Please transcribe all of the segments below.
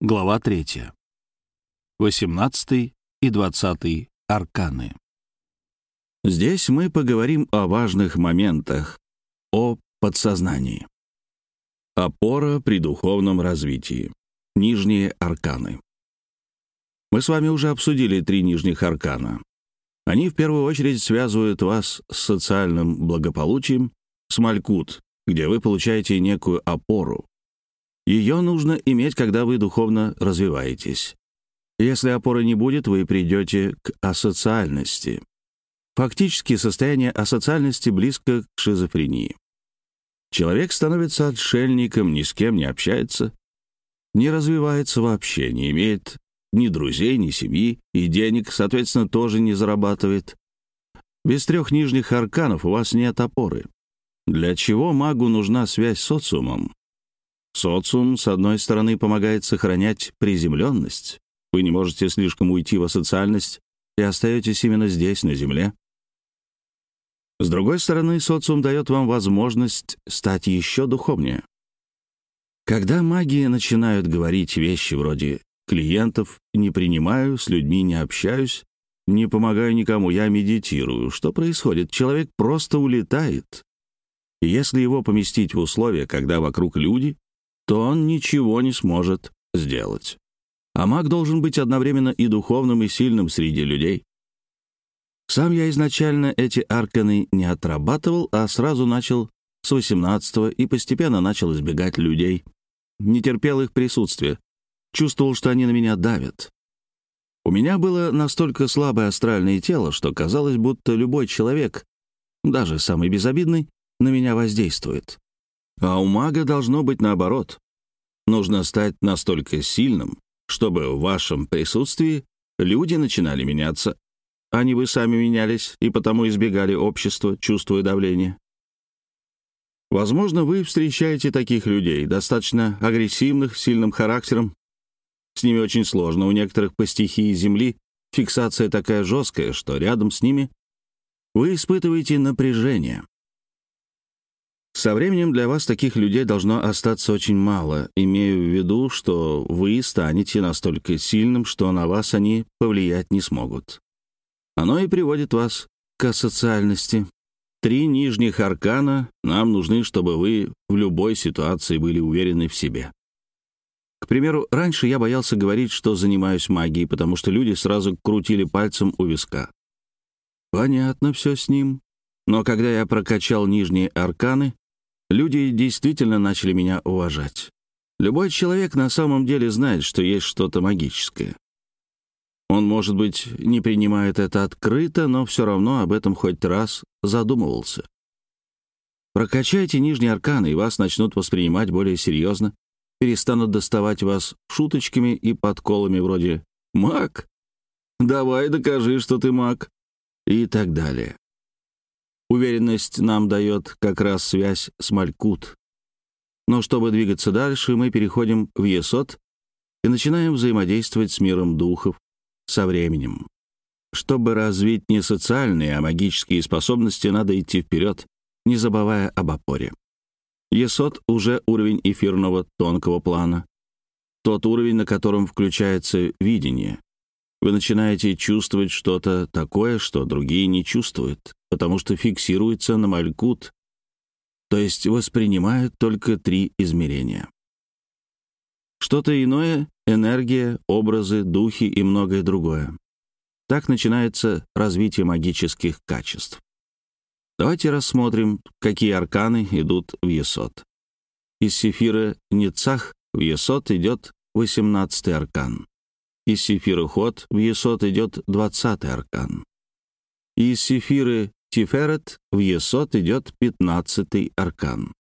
Глава 3. 18 и 20 арканы. Здесь мы поговорим о важных моментах, о подсознании. Опора при духовном развитии. Нижние арканы. Мы с вами уже обсудили 3 нижних аркана. Они в первую очередь связывают вас с социальным благополучием, с Малькут, где вы получаете некую опору. Ее нужно иметь, когда вы духовно развиваетесь. Если опоры не будет, вы придете к асоциальности. Фактически, состояние асоциальности близко к шизофрении. Человек становится отшельником, ни с кем не общается, не развивается вообще, не имеет ни друзей, ни семьи, и денег, соответственно, тоже не зарабатывает. Без 3 нижних арканов у вас нет опоры. Для чего магу нужна связь с социумом? Социум, с одной стороны, помогает сохранять приземленность. Вы не можете слишком уйти в асоциальность и остаетесь именно здесь, на Земле. С другой стороны, социум дает вам возможность стать еще духовнее. Когда маги начинают говорить вещи вроде «клиентов не принимаю, с людьми не общаюсь, не помогаю никому, я медитирую», что происходит? Человек просто улетает. И если его поместить в условия, когда вокруг люди, то он ничего не сможет сделать. А маг должен быть одновременно и духовным, и сильным среди людей. Сам я изначально эти арканы не отрабатывал, а сразу начал с 18-го и постепенно начал избегать людей. Не терпел их присутствия. Чувствовал, что они на меня давят. У меня было настолько слабое астральное тело, что казалось, будто любой человек, даже самый безобидный, на меня воздействует. А у мага должно быть наоборот. Нужно стать настолько сильным, чтобы в вашем присутствии люди начинали меняться, а не вы сами менялись и потому избегали общества, чувствуя давление. Возможно, вы встречаете таких людей, достаточно агрессивных, с сильным характером. С ними очень сложно. У некоторых по стихии Земли фиксация такая жесткая, что рядом с ними вы испытываете напряжение. Со временем для вас таких людей должно остаться очень мало, имея в виду, что вы станете настолько сильным, что на вас они повлиять не смогут. Оно и приводит вас к асоциальности. 3 нижних аркана нам нужны, чтобы вы в любой ситуации были уверены в себе. К примеру, раньше я боялся говорить, что занимаюсь магией, потому что люди сразу крутили пальцем у виска. Понятно все с ним. Но когда я прокачал нижние арканы, люди действительно начали меня уважать. Любой человек на самом деле знает, что есть что-то магическое. Он, может быть, не принимает это открыто, но все равно об этом хоть раз задумывался. Прокачайте нижние арканы, и вас начнут воспринимать более серьезно, перестанут доставать вас шуточками и подколами вроде «Маг? Давай докажи, что ты маг» и так далее. Уверенность нам дает как раз связь с Малькут. Но чтобы двигаться дальше, мы переходим в Есот и начинаем взаимодействовать с миром духов со временем. Чтобы развить не социальные, а магические способности, надо идти вперед, не забывая об опоре. Есот — уже уровень эфирного тонкого плана. Тот уровень, на котором включается видение. Вы начинаете чувствовать что-то такое, что другие не чувствуют, потому что фиксируется на Малькут, то есть воспринимают только 3 измерения. Что-то иное — энергия, образы, духи и многое другое. Так начинается развитие магических качеств. Давайте рассмотрим, какие арканы идут в Есот. Из Сефира Нецах в Есот идет 18-й аркан. Из Сефира Хот в Есот идет 20-й аркан. Из Сефиры Тиферет в Есот идет 15-й аркан.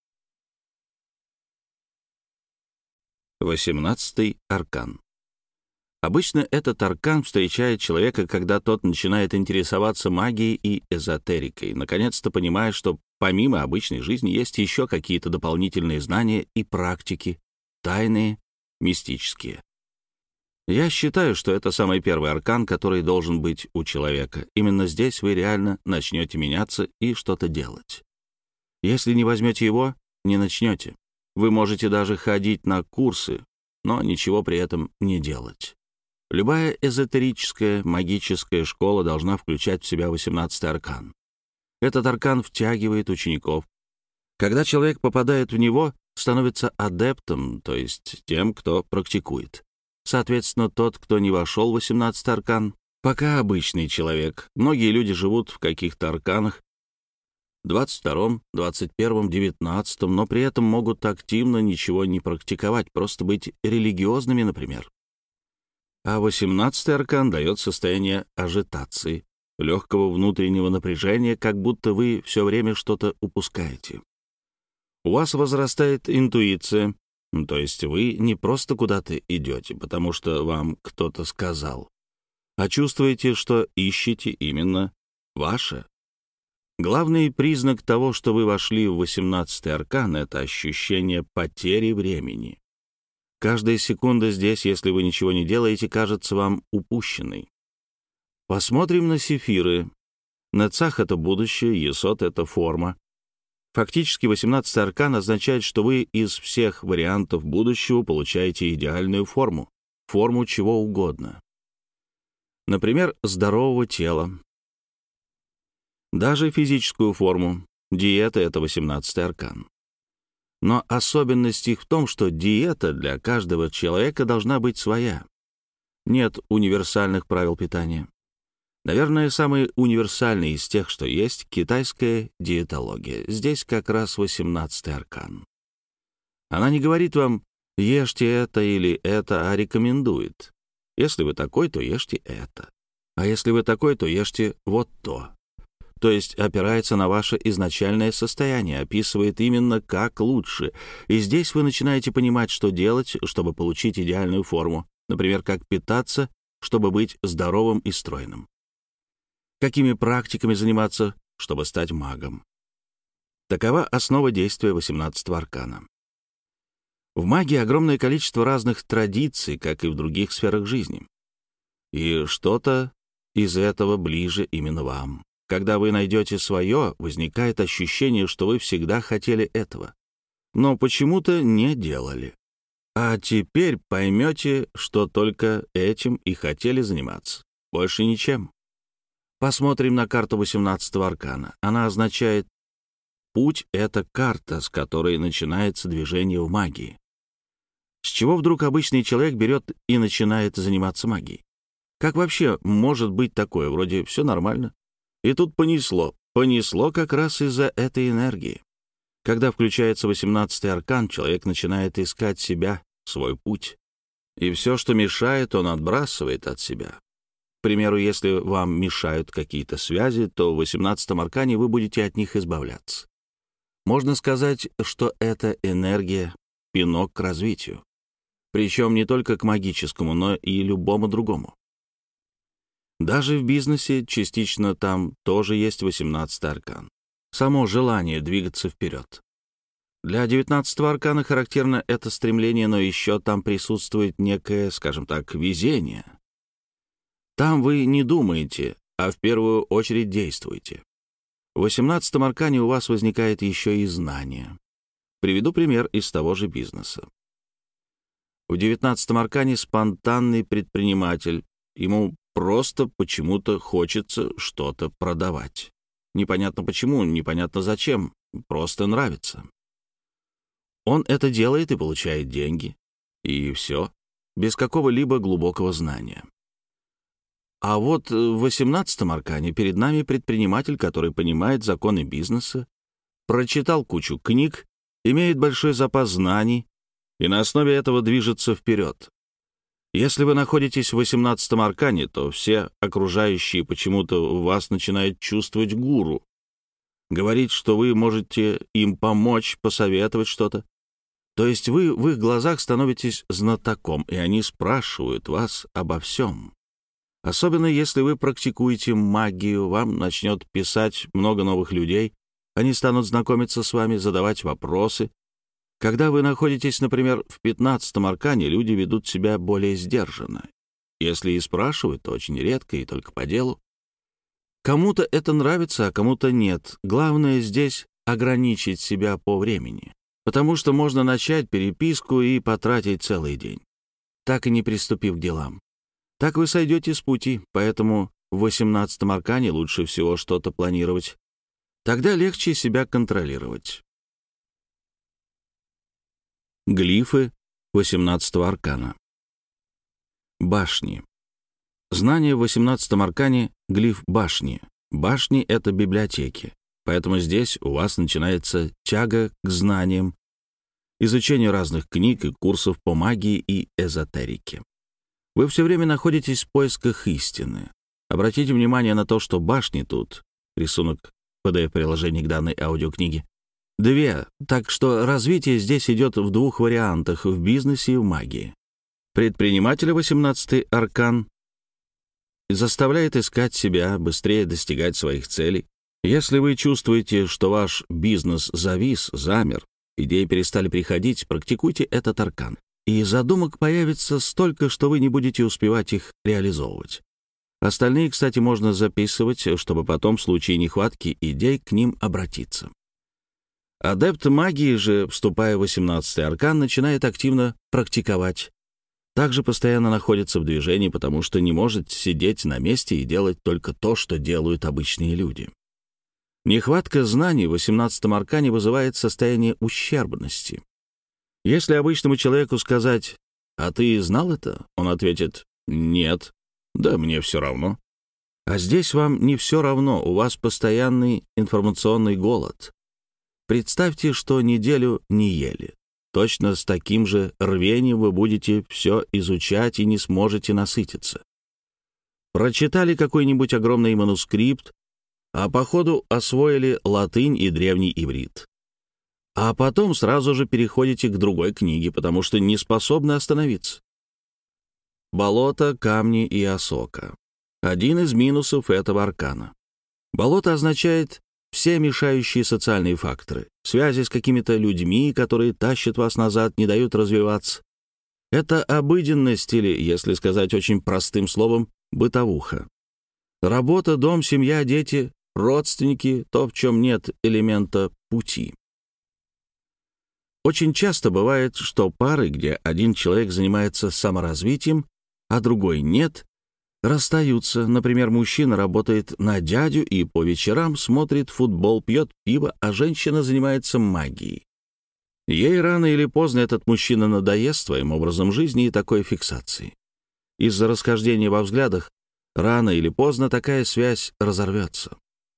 18-й аркан. Обычно этот аркан встречает человека, когда тот начинает интересоваться магией и эзотерикой, наконец-то понимая, что помимо обычной жизни есть еще какие-то дополнительные знания и практики, тайные, мистические. Я считаю, что это самый первый аркан, который должен быть у человека. Именно здесь вы реально начнете меняться и что-то делать. Если не возьмете его, не начнете. Вы можете даже ходить на курсы, но ничего при этом не делать. Любая эзотерическая, магическая школа должна включать в себя 18-й аркан. Этот аркан втягивает учеников. Когда человек попадает в него, становится адептом, то есть тем, кто практикует. Соответственно, тот, кто не вошел в 18-й аркан, пока обычный человек. Многие люди живут в каких-то арканах, 22-м, 21-м, 19-м, но при этом могут активно ничего не практиковать, просто быть религиозными, например. А 18-й аркан дает состояние ажитации, легкого внутреннего напряжения, как будто вы все время что-то упускаете. У вас возрастает интуиция, то есть вы не просто куда-то идете, потому что вам кто-то сказал, а чувствуете, что ищете именно ваше. Главный признак того, что вы вошли в 18-й аркан, — это ощущение потери времени. Каждая секунда здесь, если вы ничего не делаете, кажется вам упущенной. Посмотрим на сефиры. Нецах — это будущее, Есод — это форма. Фактически 18-й аркан означает, что вы из всех вариантов будущего получаете идеальную форму, форму чего угодно. Например, здорового тела. Даже физическую форму. Диета — это 18-й аркан. Но особенность их в том, что диета для каждого человека должна быть своя. Нет универсальных правил питания. Наверное, самый универсальный из тех, что есть, китайская диетология. Здесь как раз 18-й аркан. Она не говорит вам «ешьте это или это», а рекомендует. Если вы такой, то ешьте это. А если вы такой, то ешьте вот то. То есть опирается на ваше изначальное состояние, описывает именно как лучше. И здесь вы начинаете понимать, что делать, чтобы получить идеальную форму. Например, как питаться, чтобы быть здоровым и стройным. Какими практиками заниматься, чтобы стать магом. Такова основа действия 18-го аркана. В магии огромное количество разных традиций, как и в других сферах жизни. И что-то из этого ближе именно вам. Когда вы найдете свое, возникает ощущение, что вы всегда хотели этого, но почему-то не делали. А теперь поймете, что только этим и хотели заниматься, больше ничем. Посмотрим на карту 18-го аркана. Она означает «путь» — это карта, с которой начинается движение в магии. С чего вдруг обычный человек берет и начинает заниматься магией? Как вообще может быть такое? Вроде все нормально. И тут понесло. Понесло как раз из-за этой энергии. Когда включается 18-й аркан, человек начинает искать себя, свой путь. И все, что мешает, он отбрасывает от себя. К примеру, если вам мешают какие-то связи, то в 18-м аркане вы будете от них избавляться. Можно сказать, что это энергия — пинок к развитию. Причем не только к магическому, но и любому другому. Даже в бизнесе частично там тоже есть 18-й аркан. Само желание двигаться вперед. Для 19-го аркана характерно это стремление, но еще там присутствует некое, скажем так, везение. Там вы не думаете, а в первую очередь действуете. В 18-м аркане у вас возникает еще и знание. Приведу пример из того же бизнеса. В 19-м аркане спонтанный предприниматель. Ему просто почему-то хочется что-то продавать. Непонятно почему, непонятно зачем, просто нравится. Он это делает и получает деньги. И все, без какого-либо глубокого знания. А вот в 18-м аркане перед нами предприниматель, который понимает законы бизнеса, прочитал кучу книг, имеет большой запас знаний и на основе этого движется вперед. Если вы находитесь в 18-м аркане, то все окружающие почему-то в вас начинают чувствовать гуру, говорить, что вы можете им помочь, посоветовать что-то. То есть вы в их глазах становитесь знатоком, и они спрашивают вас обо всем. Особенно если вы практикуете магию, вам начнет писать много новых людей, они станут знакомиться с вами, задавать вопросы. Когда вы находитесь, например, в 15-м аркане, люди ведут себя более сдержанно. Если и спрашивают, то очень редко и только по делу. Кому-то это нравится, а кому-то нет. Главное здесь ограничить себя по времени, потому что можно начать переписку и потратить целый день. так и не приступив к делам. Так вы сойдете с пути, поэтому в 18-м аркане лучше всего что-то планировать. Тогда легче себя контролировать. Глифы 18-го аркана. Башни. Знание в 18-м аркане — глиф башни. Башни — это библиотеки, поэтому здесь у вас начинается тяга к знаниям, изучению разных книг и курсов по магии и эзотерике. Вы все время находитесь в поисках истины. Обратите внимание на то, что башни тут, рисунок PDF-приложения к данной аудиокниге, 2, так что развитие здесь идет в 2 вариантах — в бизнесе и в магии. Предпринимателя 18-й аркан заставляет искать себя, быстрее достигать своих целей. Если вы чувствуете, что ваш бизнес завис, замер, идеи перестали приходить, практикуйте этот аркан, и задумок появится столько, что вы не будете успевать их реализовывать. Остальные, кстати, можно записывать, чтобы потом в случае нехватки идей к ним обратиться. Адепт магии же, вступая в 18-й аркан, начинает активно практиковать. Также постоянно находится в движении, потому что не может сидеть на месте и делать только то, что делают обычные люди. Нехватка знаний в 18-м аркане вызывает состояние ущербности. Если обычному человеку сказать «А ты знал это?», он ответит «Нет». «Да мне все равно». А здесь вам не все равно, у вас постоянный информационный голод. Представьте, что неделю не ели. Точно с таким же рвением вы будете все изучать и не сможете насытиться. Прочитали какой-нибудь огромный манускрипт, а по ходу освоили латынь и древний иврит. А потом сразу же переходите к другой книге, потому что не способны остановиться. Болото, камни и осока. Один из минусов этого аркана. Болото означает все мешающие социальные факторы, связи с какими-то людьми, которые тащат вас назад, не дают развиваться. Это обыденность или, если сказать очень простым словом, бытовуха. Работа, дом, семья, дети, родственники — то, в чем нет элемента пути. Очень часто бывает, что пары, где один человек занимается саморазвитием, а другой нет, расстаются. Например, мужчина работает на дядю и по вечерам смотрит футбол, пьет пиво, а женщина занимается магией. Ей рано или поздно этот мужчина надоест своим образом жизни и такой фиксацией. Из-за расхождения во взглядах рано или поздно такая связь разорвется.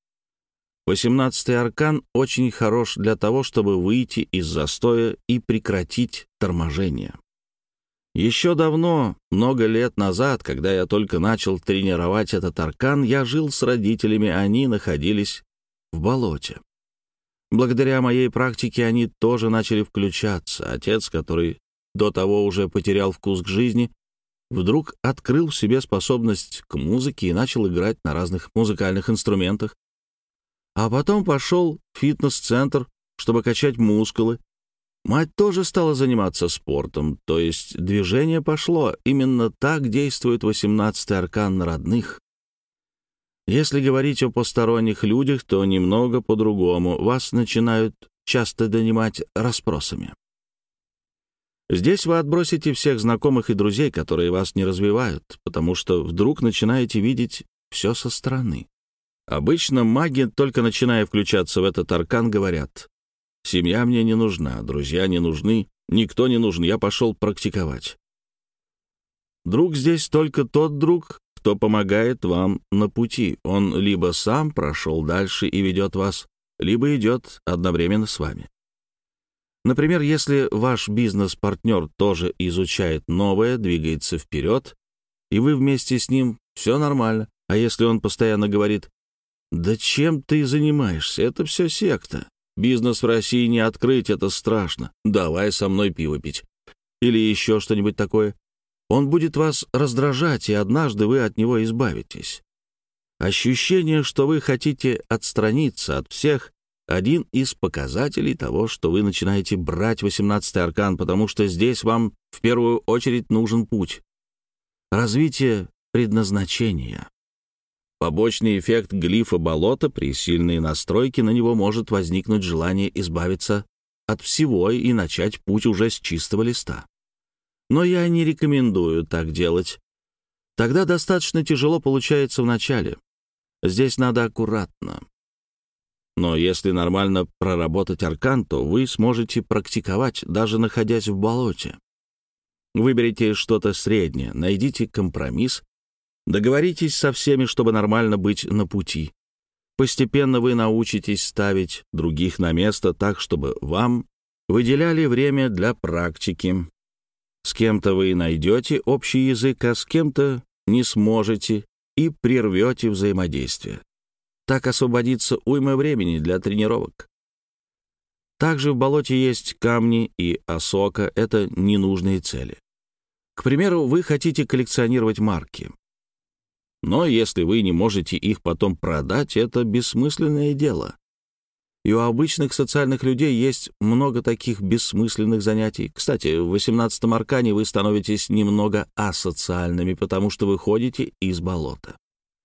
18-й аркан очень хорош для того, чтобы выйти из застоя и прекратить торможение. Еще давно, много лет назад, когда я только начал тренировать этот аркан, я жил с родителями, они находились в болоте. Благодаря моей практике они тоже начали включаться. Отец, который до того уже потерял вкус к жизни, вдруг открыл в себе способность к музыке и начал играть на разных музыкальных инструментах. А потом пошел в фитнес-центр, чтобы качать мускулы. Мать тоже стала заниматься спортом, то есть движение пошло. Именно так действует 18-й аркан на родных. Если говорить о посторонних людях, то немного по-другому. Вас начинают часто донимать расспросами. Здесь вы отбросите всех знакомых и друзей, которые вас не развивают, потому что вдруг начинаете видеть все со стороны. Обычно маги, только начиная включаться в этот аркан, говорят: «Семья мне не нужна, друзья не нужны, никто не нужен, я пошел практиковать». Друг здесь только тот друг, кто помогает вам на пути. Он либо сам прошел дальше и ведет вас, либо идет одновременно с вами. Например, если ваш бизнес-партнер тоже изучает новое, двигается вперед, и вы вместе с ним, все нормально. А если он постоянно говорит: «Да чем ты занимаешься? Это все секта. Бизнес в России не открыть, это страшно. Давай со мной пиво пить». Или еще что-нибудь такое. Он будет вас раздражать, и однажды вы от него избавитесь. Ощущение, что вы хотите отстраниться от всех, один из показателей того, что вы начинаете брать 18-й аркан, потому что здесь вам в первую очередь нужен путь. Развитие предназначения. Побочный эффект глифа болота: при сильной настройке на него может возникнуть желание избавиться от всего и начать путь уже с чистого листа. Но я не рекомендую так делать. Тогда достаточно тяжело получается в начале. Здесь надо аккуратно. Но если нормально проработать аркан, то вы сможете практиковать, даже находясь в болоте. Выберите что-то среднее, найдите компромисс, договоритесь со всеми, чтобы нормально быть на пути. Постепенно вы научитесь ставить других на место так, чтобы вам выделяли время для практики. С кем-то вы найдете общий язык, а с кем-то не сможете и прервете взаимодействие. Так освободится уйма времени для тренировок. Также в болоте есть камни и осока — это ненужные цели. К примеру, вы хотите коллекционировать марки. Но если вы не можете их потом продать, это бессмысленное дело. И у обычных социальных людей есть много таких бессмысленных занятий. Кстати, в 18-м аркане вы становитесь немного асоциальными, потому что выходите из болота.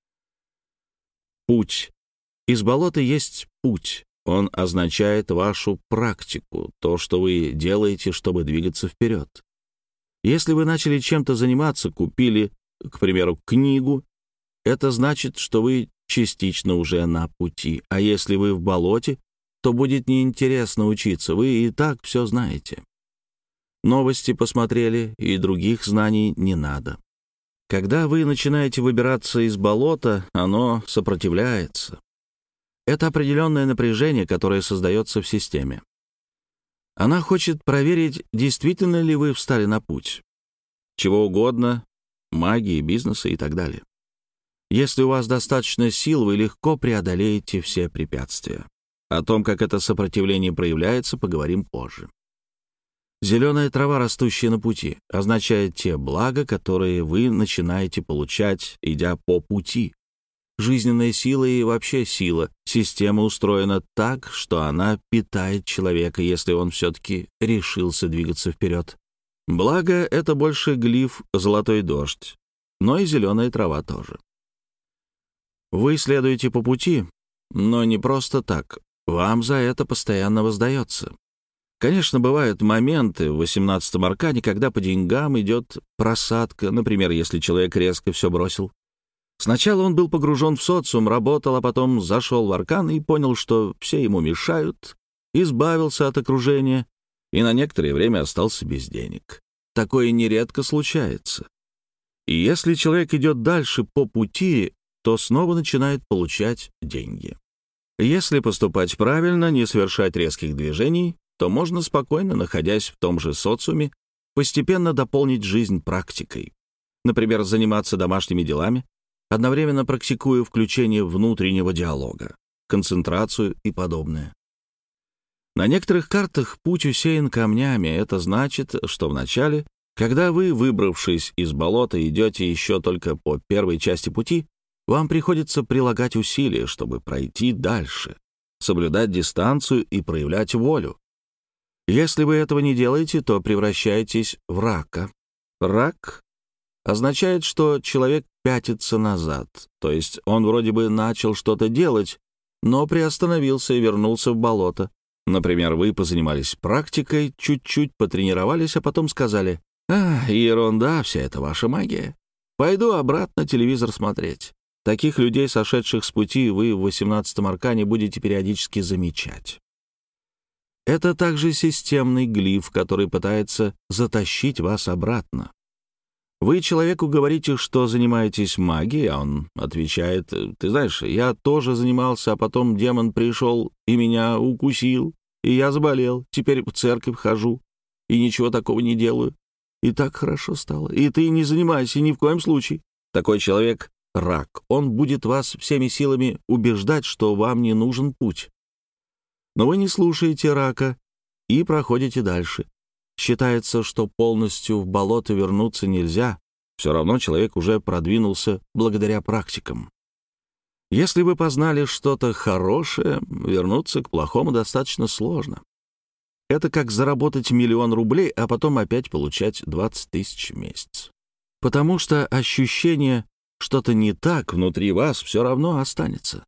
Путь. Из болота есть путь. Он означает вашу практику, то, что вы делаете, чтобы двигаться вперед. Если вы начали чем-то заниматься, купили, к примеру, книгу, это значит, что вы частично уже на пути. А если вы в болоте, то будет неинтересно учиться, вы и так все знаете. Новости посмотрели, и других знаний не надо. Когда вы начинаете выбираться из болота, оно сопротивляется. Это определенное напряжение, которое создается в системе. Она хочет проверить, действительно ли вы встали на путь. Чего угодно, магии, бизнеса и так далее. Если у вас достаточно сил, вы легко преодолеете все препятствия. О том, как это сопротивление проявляется, поговорим позже. Зеленая трава, растущая на пути, означает те блага, которые вы начинаете получать, идя по пути. Жизненная сила и вообще сила. Система устроена так, что она питает человека, если он все-таки решился двигаться вперед. Благо, это больше глиф «Золотой дождь», но и зеленая трава тоже. Вы следуете по пути, но не просто так. Вам за это постоянно воздается. Конечно, бывают моменты в 18-м аркане, когда по деньгам идет просадка, например, если человек резко все бросил. Сначала он был погружен в социум, работал, а потом зашел в аркан и понял, что все ему мешают, избавился от окружения и на некоторое время остался без денег. Такое нередко случается. И если человек идет дальше по пути, то снова начинает получать деньги. Если поступать правильно, не совершать резких движений, то можно спокойно, находясь в том же социуме, постепенно дополнить жизнь практикой. Например, заниматься домашними делами, одновременно практикуя включение внутреннего диалога, концентрацию и подобное. На некоторых картах путь усеян камнями. Это значит, что вначале, когда вы, выбравшись из болота, идете еще только по первой части пути, вам приходится прилагать усилия, чтобы пройти дальше, соблюдать дистанцию и проявлять волю. Если вы этого не делаете, то превращаетесь в рака. Рак означает, что человек пятится назад, то есть он вроде бы начал что-то делать, но приостановился и вернулся в болото. Например, вы позанимались практикой, чуть-чуть потренировались, а потом сказали: ерунда, вся эта ваша магия. Пойду обратно телевизор смотреть». Таких людей, сошедших с пути, вы в 18-м аркане будете периодически замечать. Это также системный глиф, который пытается затащить вас обратно. Вы человеку говорите, что занимаетесь магией, а он отвечает: «Ты знаешь, я тоже занимался, а потом демон пришел и меня укусил, и я заболел, теперь в церковь хожу, и ничего такого не делаю. И так хорошо стало. И ты не занимайся ни в коем случае». Такой человек — рак. Он будет вас всеми силами убеждать, что вам не нужен путь. Но вы не слушаете рака и проходите дальше. Считается, что полностью в болото вернуться нельзя. Все равно человек уже продвинулся благодаря практикам. Если вы познали что-то хорошее, вернуться к плохому достаточно сложно. Это как заработать 1 000 000 рублей, а потом опять получать 20 000 в месяц. Потому что ощущение что-то не так внутри вас все равно останется.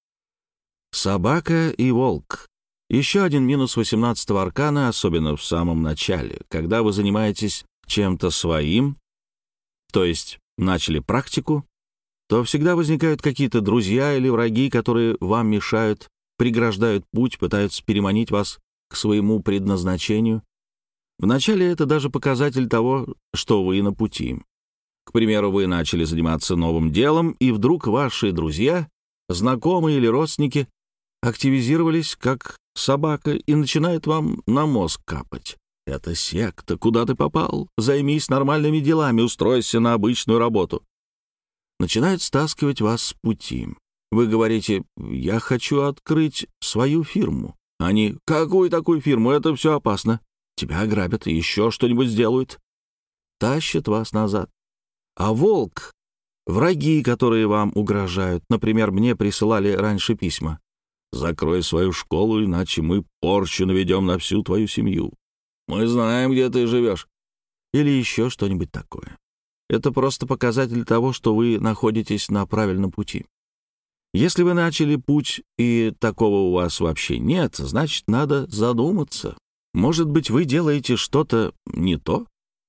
Собака и волк. Еще один минус 18-го аркана, особенно в самом начале, когда вы занимаетесь чем-то своим, то есть начали практику, то всегда возникают какие-то друзья или враги, которые вам мешают, преграждают путь, пытаются переманить вас к своему предназначению. Вначале это даже показатель того, что вы на пути. К примеру, вы начали заниматься новым делом, и вдруг ваши друзья, знакомые или родственники активизировались как собака и начинают вам на мозг капать. Это секта, куда ты попал? Займись нормальными делами, устройся на обычную работу. Начинают стаскивать вас с пути. Вы говорите: я хочу открыть свою фирму. Они: какую такую фирму? Это все опасно. Тебя ограбят и еще что-нибудь сделают. Тащат вас назад. А волк — враги, которые вам угрожают. Например, мне присылали раньше письма: закрой свою школу, иначе мы порчу наведем на всю твою семью. Мы знаем, где ты живешь. Или еще что-нибудь такое. Это просто показатель того, что вы находитесь на правильном пути. Если вы начали путь, и такого у вас вообще нет, значит, надо задуматься. Может быть, вы делаете что-то не то?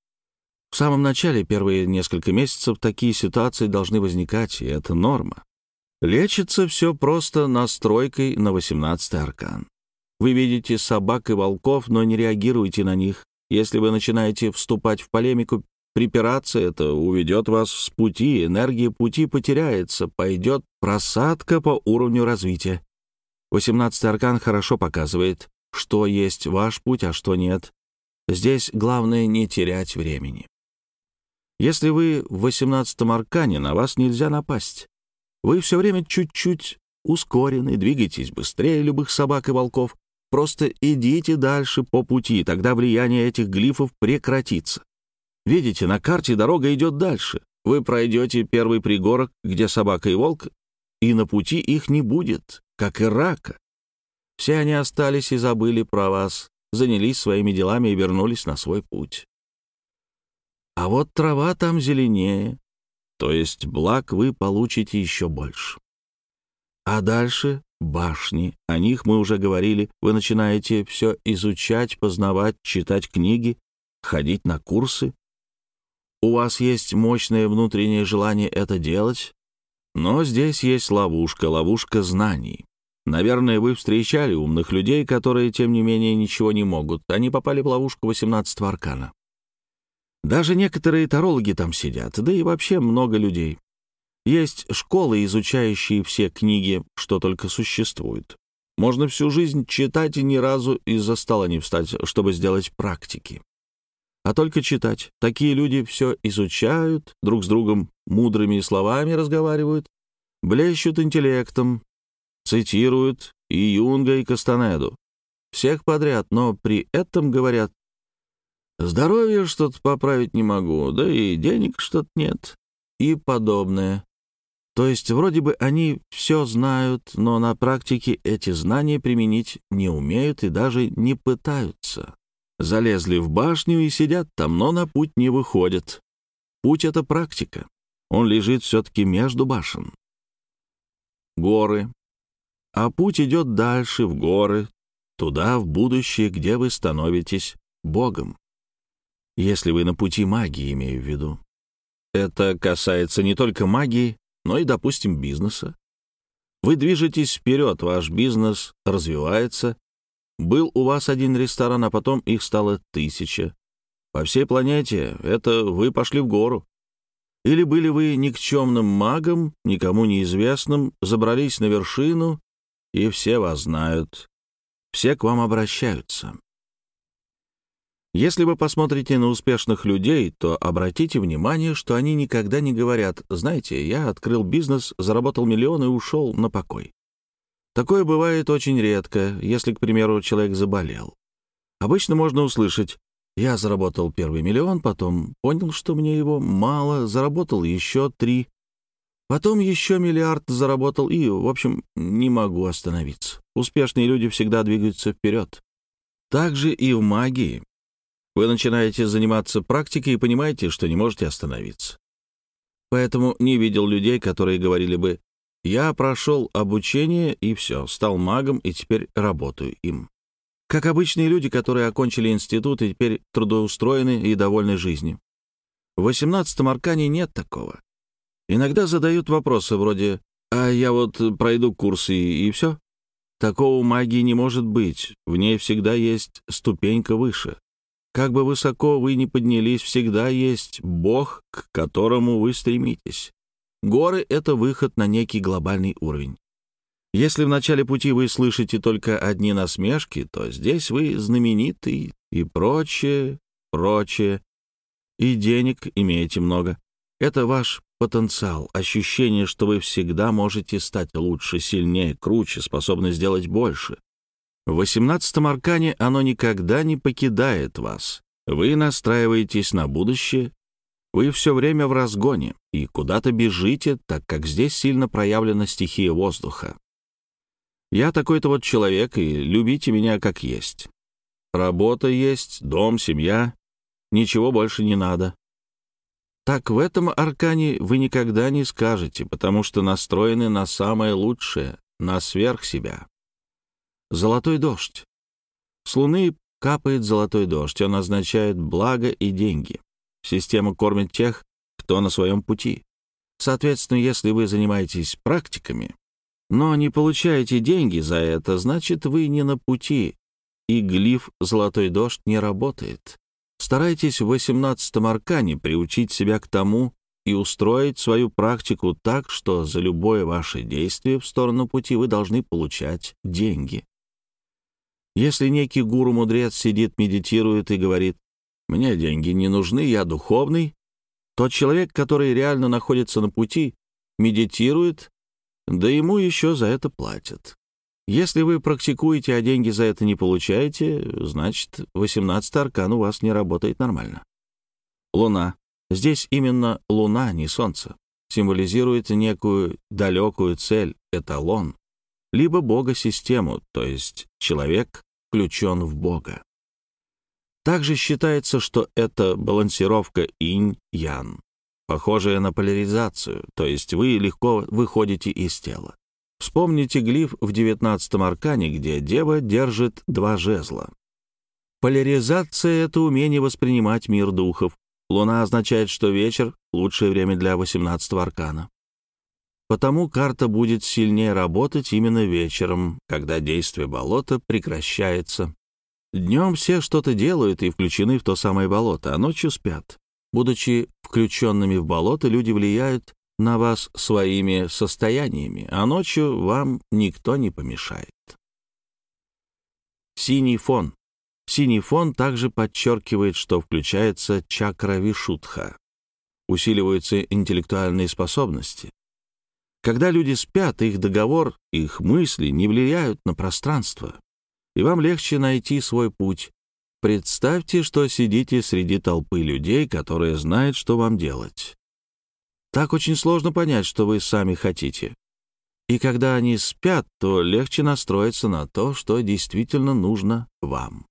В самом начале, первые несколько месяцев, такие ситуации должны возникать, и это норма. Лечится все просто настройкой на 18-й аркан. Вы видите собак и волков, но не реагируете на них. Если вы начинаете вступать в полемику, припираться, это уведет вас с пути, энергия пути потеряется, пойдет просадка по уровню развития. 18-й аркан хорошо показывает, что есть ваш путь, а что нет. Здесь главное не терять времени. Если вы в 18-м аркане, на вас нельзя напасть. Вы все время чуть-чуть ускорены, двигайтесь быстрее любых собак и волков. Просто идите дальше по пути, тогда влияние этих глифов прекратится. Видите, на карте дорога идет дальше. Вы пройдете первый пригорок, где собака и волк, и на пути их не будет, как и рака. Все они остались и забыли про вас, занялись своими делами и вернулись на свой путь. А вот трава там зеленее, то есть благ вы получите еще больше. А дальше башни, о них мы уже говорили, вы начинаете все изучать, познавать, читать книги, ходить на курсы. У вас есть мощное внутреннее желание это делать, но здесь есть ловушка, ловушка знаний. Наверное, вы встречали умных людей, которые, тем не менее, ничего не могут. Они попали в ловушку 18-го аркана. Даже некоторые тарологи там сидят, да и вообще много людей. Есть школы, изучающие все книги, что только существует. Можно всю жизнь читать и ни разу из-за стола не встать, чтобы сделать практики. А только читать. Такие люди все изучают, друг с другом мудрыми словами разговаривают, блещут интеллектом, цитируют и Юнга, и Кастанеду. Всех подряд, но при этом говорят: здоровье что-то поправить не могу, да и денег что-то нет, и подобное. То есть вроде бы они все знают, но на практике эти знания применить не умеют и даже не пытаются. Залезли в башню и сидят там, но на путь не выходят. Путь — это практика. Он лежит все-таки между башен. Горы. А путь идет дальше, в горы, туда, в будущее, где вы становитесь Богом. Если вы на пути магии, имею в виду. Это касается не только магии, но и, допустим, бизнеса. Вы движетесь вперед, ваш бизнес развивается. Был у вас один ресторан, а потом их стало 1000. По всей планете это вы пошли в гору. Или были вы никчемным магом, никому неизвестным, забрались на вершину, и все вас знают. Все к вам обращаются. Если вы посмотрите на успешных людей, то обратите внимание, что они никогда не говорят: знаете, я открыл бизнес, заработал миллион и ушел на покой. Такое бывает очень редко, если, к примеру, человек заболел. Обычно можно услышать: я заработал первый миллион, потом понял, что мне его мало, заработал еще 3, потом еще миллиард заработал и, в общем, не могу остановиться. Успешные люди всегда двигаются вперед. Так же и в магии. Вы начинаете заниматься практикой и понимаете, что не можете остановиться. Поэтому не видел людей, которые говорили бы: я прошел обучение и все, стал магом и теперь работаю им. Как обычные люди, которые окончили институт и теперь трудоустроены и довольны жизнью. В 18-м аркане нет такого. Иногда задают вопросы вроде «А я вот пройду курсы и все?» Такого у магии не может быть, в ней всегда есть ступенька выше. Как бы высоко вы ни поднялись, всегда есть Бог, к которому вы стремитесь. Горы — это выход на некий глобальный уровень. Если в начале пути вы слышите только одни насмешки, то здесь вы знаменитый и прочее, прочее. И денег имеете много. Это ваш потенциал, ощущение, что вы всегда можете стать лучше, сильнее, круче, способны сделать больше. В 18-м аркане оно никогда не покидает вас. Вы настраиваетесь на будущее, вы все время в разгоне и куда-то бежите, так как здесь сильно проявлена стихия воздуха. Я такой-то вот человек, и любите меня как есть. Работа есть, дом, семья, ничего больше не надо. Так в этом аркане вы никогда не скажете, потому что настроены на самое лучшее, на сверх себя. Золотой дождь. С Луны капает золотой дождь, он означает благо и деньги. Система кормит тех, кто на своем пути. Соответственно, если вы занимаетесь практиками, но не получаете деньги за это, значит, вы не на пути, и глиф «Золотой дождь» не работает. Старайтесь в 18-м аркане приучить себя к тому и устроить свою практику так, что за любое ваше действие в сторону пути вы должны получать деньги. Если некий гуру-мудрец сидит, медитирует и говорит «мне деньги не нужны, я духовный», тот человек, который реально находится на пути, медитирует, да ему еще за это платят. Если вы практикуете, а деньги за это не получаете, значит, 18-й аркан у вас не работает нормально. Луна. Здесь именно Луна, не Солнце. Символизирует некую далекую цель, эталон, либо Бога-систему, то есть человек включен в Бога. Также считается, что это балансировка инь-ян, похожая на поляризацию, то есть вы легко выходите из тела. Вспомните глиф в 19-м аркане, где дева держит два жезла. Поляризация — это умение воспринимать мир духов. Луна означает, что вечер — лучшее время для 18-го аркана. Потому карта будет сильнее работать именно вечером, когда действие болота прекращается. Днем все что-то делают и включены в то самое болото, а ночью спят. Будучи включенными в болото, люди влияют на вас своими состояниями, а ночью вам никто не помешает. Синий фон. Синий фон также подчеркивает, что включается чакра Вишудха. Усиливаются интеллектуальные способности. Когда люди спят, их договор, их мысли не влияют на пространство, и вам легче найти свой путь. Представьте, что сидите среди толпы людей, которые знают, что вам делать. Так очень сложно понять, что вы сами хотите. И когда они спят, то легче настроиться на то, что действительно нужно вам.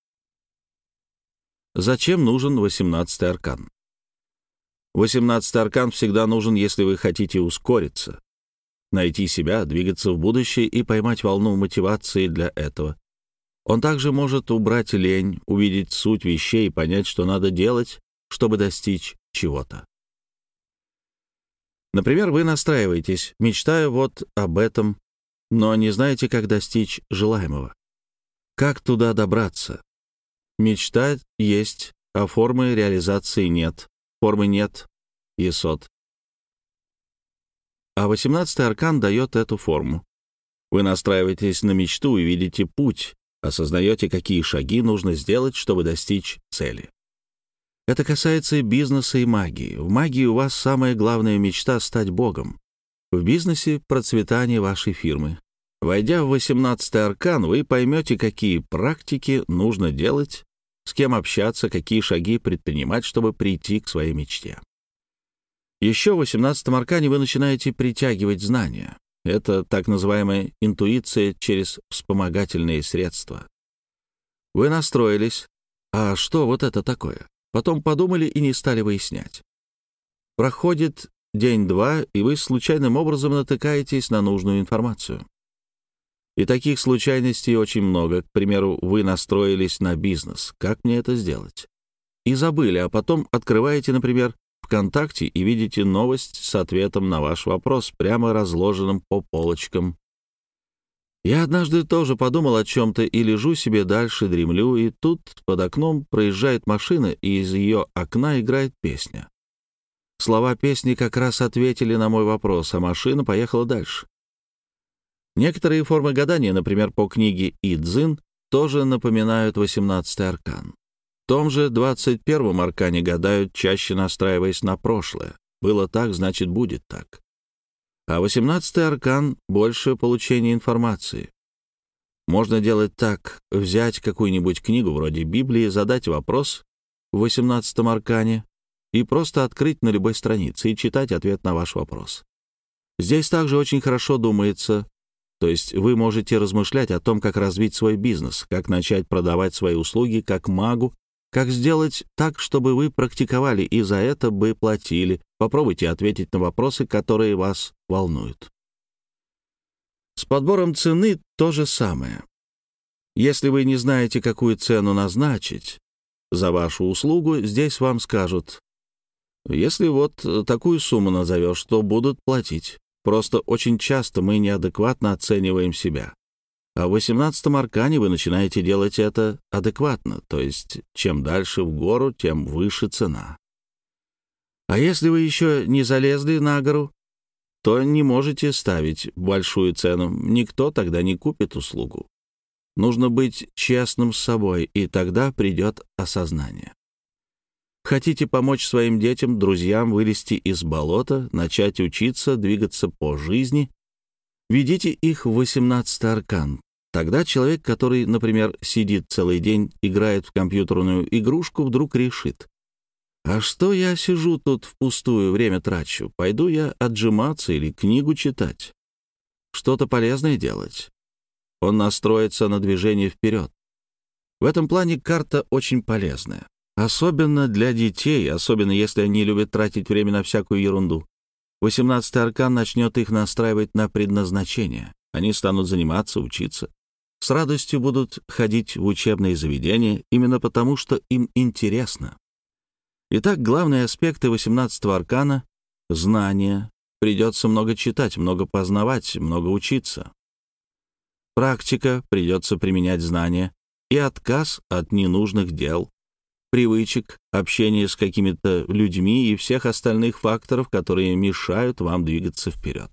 Зачем нужен 18-й аркан? 18-й аркан всегда нужен, если вы хотите ускориться, найти себя, двигаться в будущее и поймать волну мотивации для этого. Он также может убрать лень, увидеть суть вещей и понять, что надо делать, чтобы достичь чего-то. Например, вы настраиваетесь, мечтая вот об этом, но не знаете, как достичь желаемого. Как туда добраться? Мечта есть, а формы реализации нет. Формы нет, есод. А 18-й аркан дает эту форму. Вы настраиваетесь на мечту и видите путь, осознаете, какие шаги нужно сделать, чтобы достичь цели. Это касается и бизнеса, и магии. В магии у вас самая главная мечта — стать богом. В бизнесе — процветание вашей фирмы. Войдя в 18-й аркан, вы поймете, какие практики нужно делать, с кем общаться, какие шаги предпринимать, чтобы прийти к своей мечте. Еще в 18-м аркане вы начинаете притягивать знания. Это так называемая интуиция через вспомогательные средства. Вы настроились. А что вот это такое? Потом подумали и не стали выяснять. Проходит день-два, и вы случайным образом натыкаетесь на нужную информацию. И таких случайностей очень много. К примеру, вы настроились на бизнес. Как мне это сделать? И забыли, а потом открываете, например, ВКонтакте и видите новость с ответом на ваш вопрос, прямо разложенным по полочкам. Я однажды тоже подумал о чем-то и лежу себе дальше, дремлю, и тут под окном проезжает машина, и из ее окна играет песня. Слова песни как раз ответили на мой вопрос, а машина поехала дальше. Некоторые формы гадания, например, по книге Идзин, тоже напоминают 18-й аркан. В том же 21-м аркане гадают, чаще настраиваясь на прошлое. Было так, значит, будет так. А 18-й аркан — больше получения информации. Можно делать так: взять какую-нибудь книгу вроде Библии, задать вопрос в 18-м аркане и просто открыть на любой странице и читать ответ на ваш вопрос. Здесь также очень хорошо думается, то есть вы можете размышлять о том, как развить свой бизнес, как начать продавать свои услуги как магу, как сделать так, чтобы вы практиковали и за это бы платили. Попробуйте ответить на вопросы, которые вас волнуют. С подбором цены то же самое. Если вы не знаете, какую цену назначить за вашу услугу, здесь вам скажут: если вот такую сумму назовешь, то будут платить. Просто очень часто мы неадекватно оцениваем себя. А в 18-м аркане вы начинаете делать это адекватно, то есть чем дальше в гору, тем выше цена. А если вы еще не залезли на гору, то не можете ставить большую цену, никто тогда не купит услугу. Нужно быть честным с собой, и тогда придет осознание. Хотите помочь своим детям, друзьям вылезти из болота, начать учиться, двигаться по жизни? Ведите их в 18-й аркан. Тогда человек, который, например, сидит целый день, играет в компьютерную игрушку, вдруг решит: а что я сижу тут впустую, время трачу? Пойду я отжиматься или книгу читать. Что-то полезное делать. Он настроится на движение вперед. В этом плане карта очень полезная. Особенно для детей, особенно если они любят тратить время на всякую ерунду. 18-й аркан начнет их настраивать на предназначение. Они станут заниматься, учиться. С радостью будут ходить в учебные заведения, именно потому, что им интересно. Итак, главные аспекты 18-го аркана — знания. Придется много читать, много познавать, много учиться. Практика, придется применять знания. И отказ от ненужных дел, привычек, общения с какими-то людьми и всех остальных факторов, которые мешают вам двигаться вперед.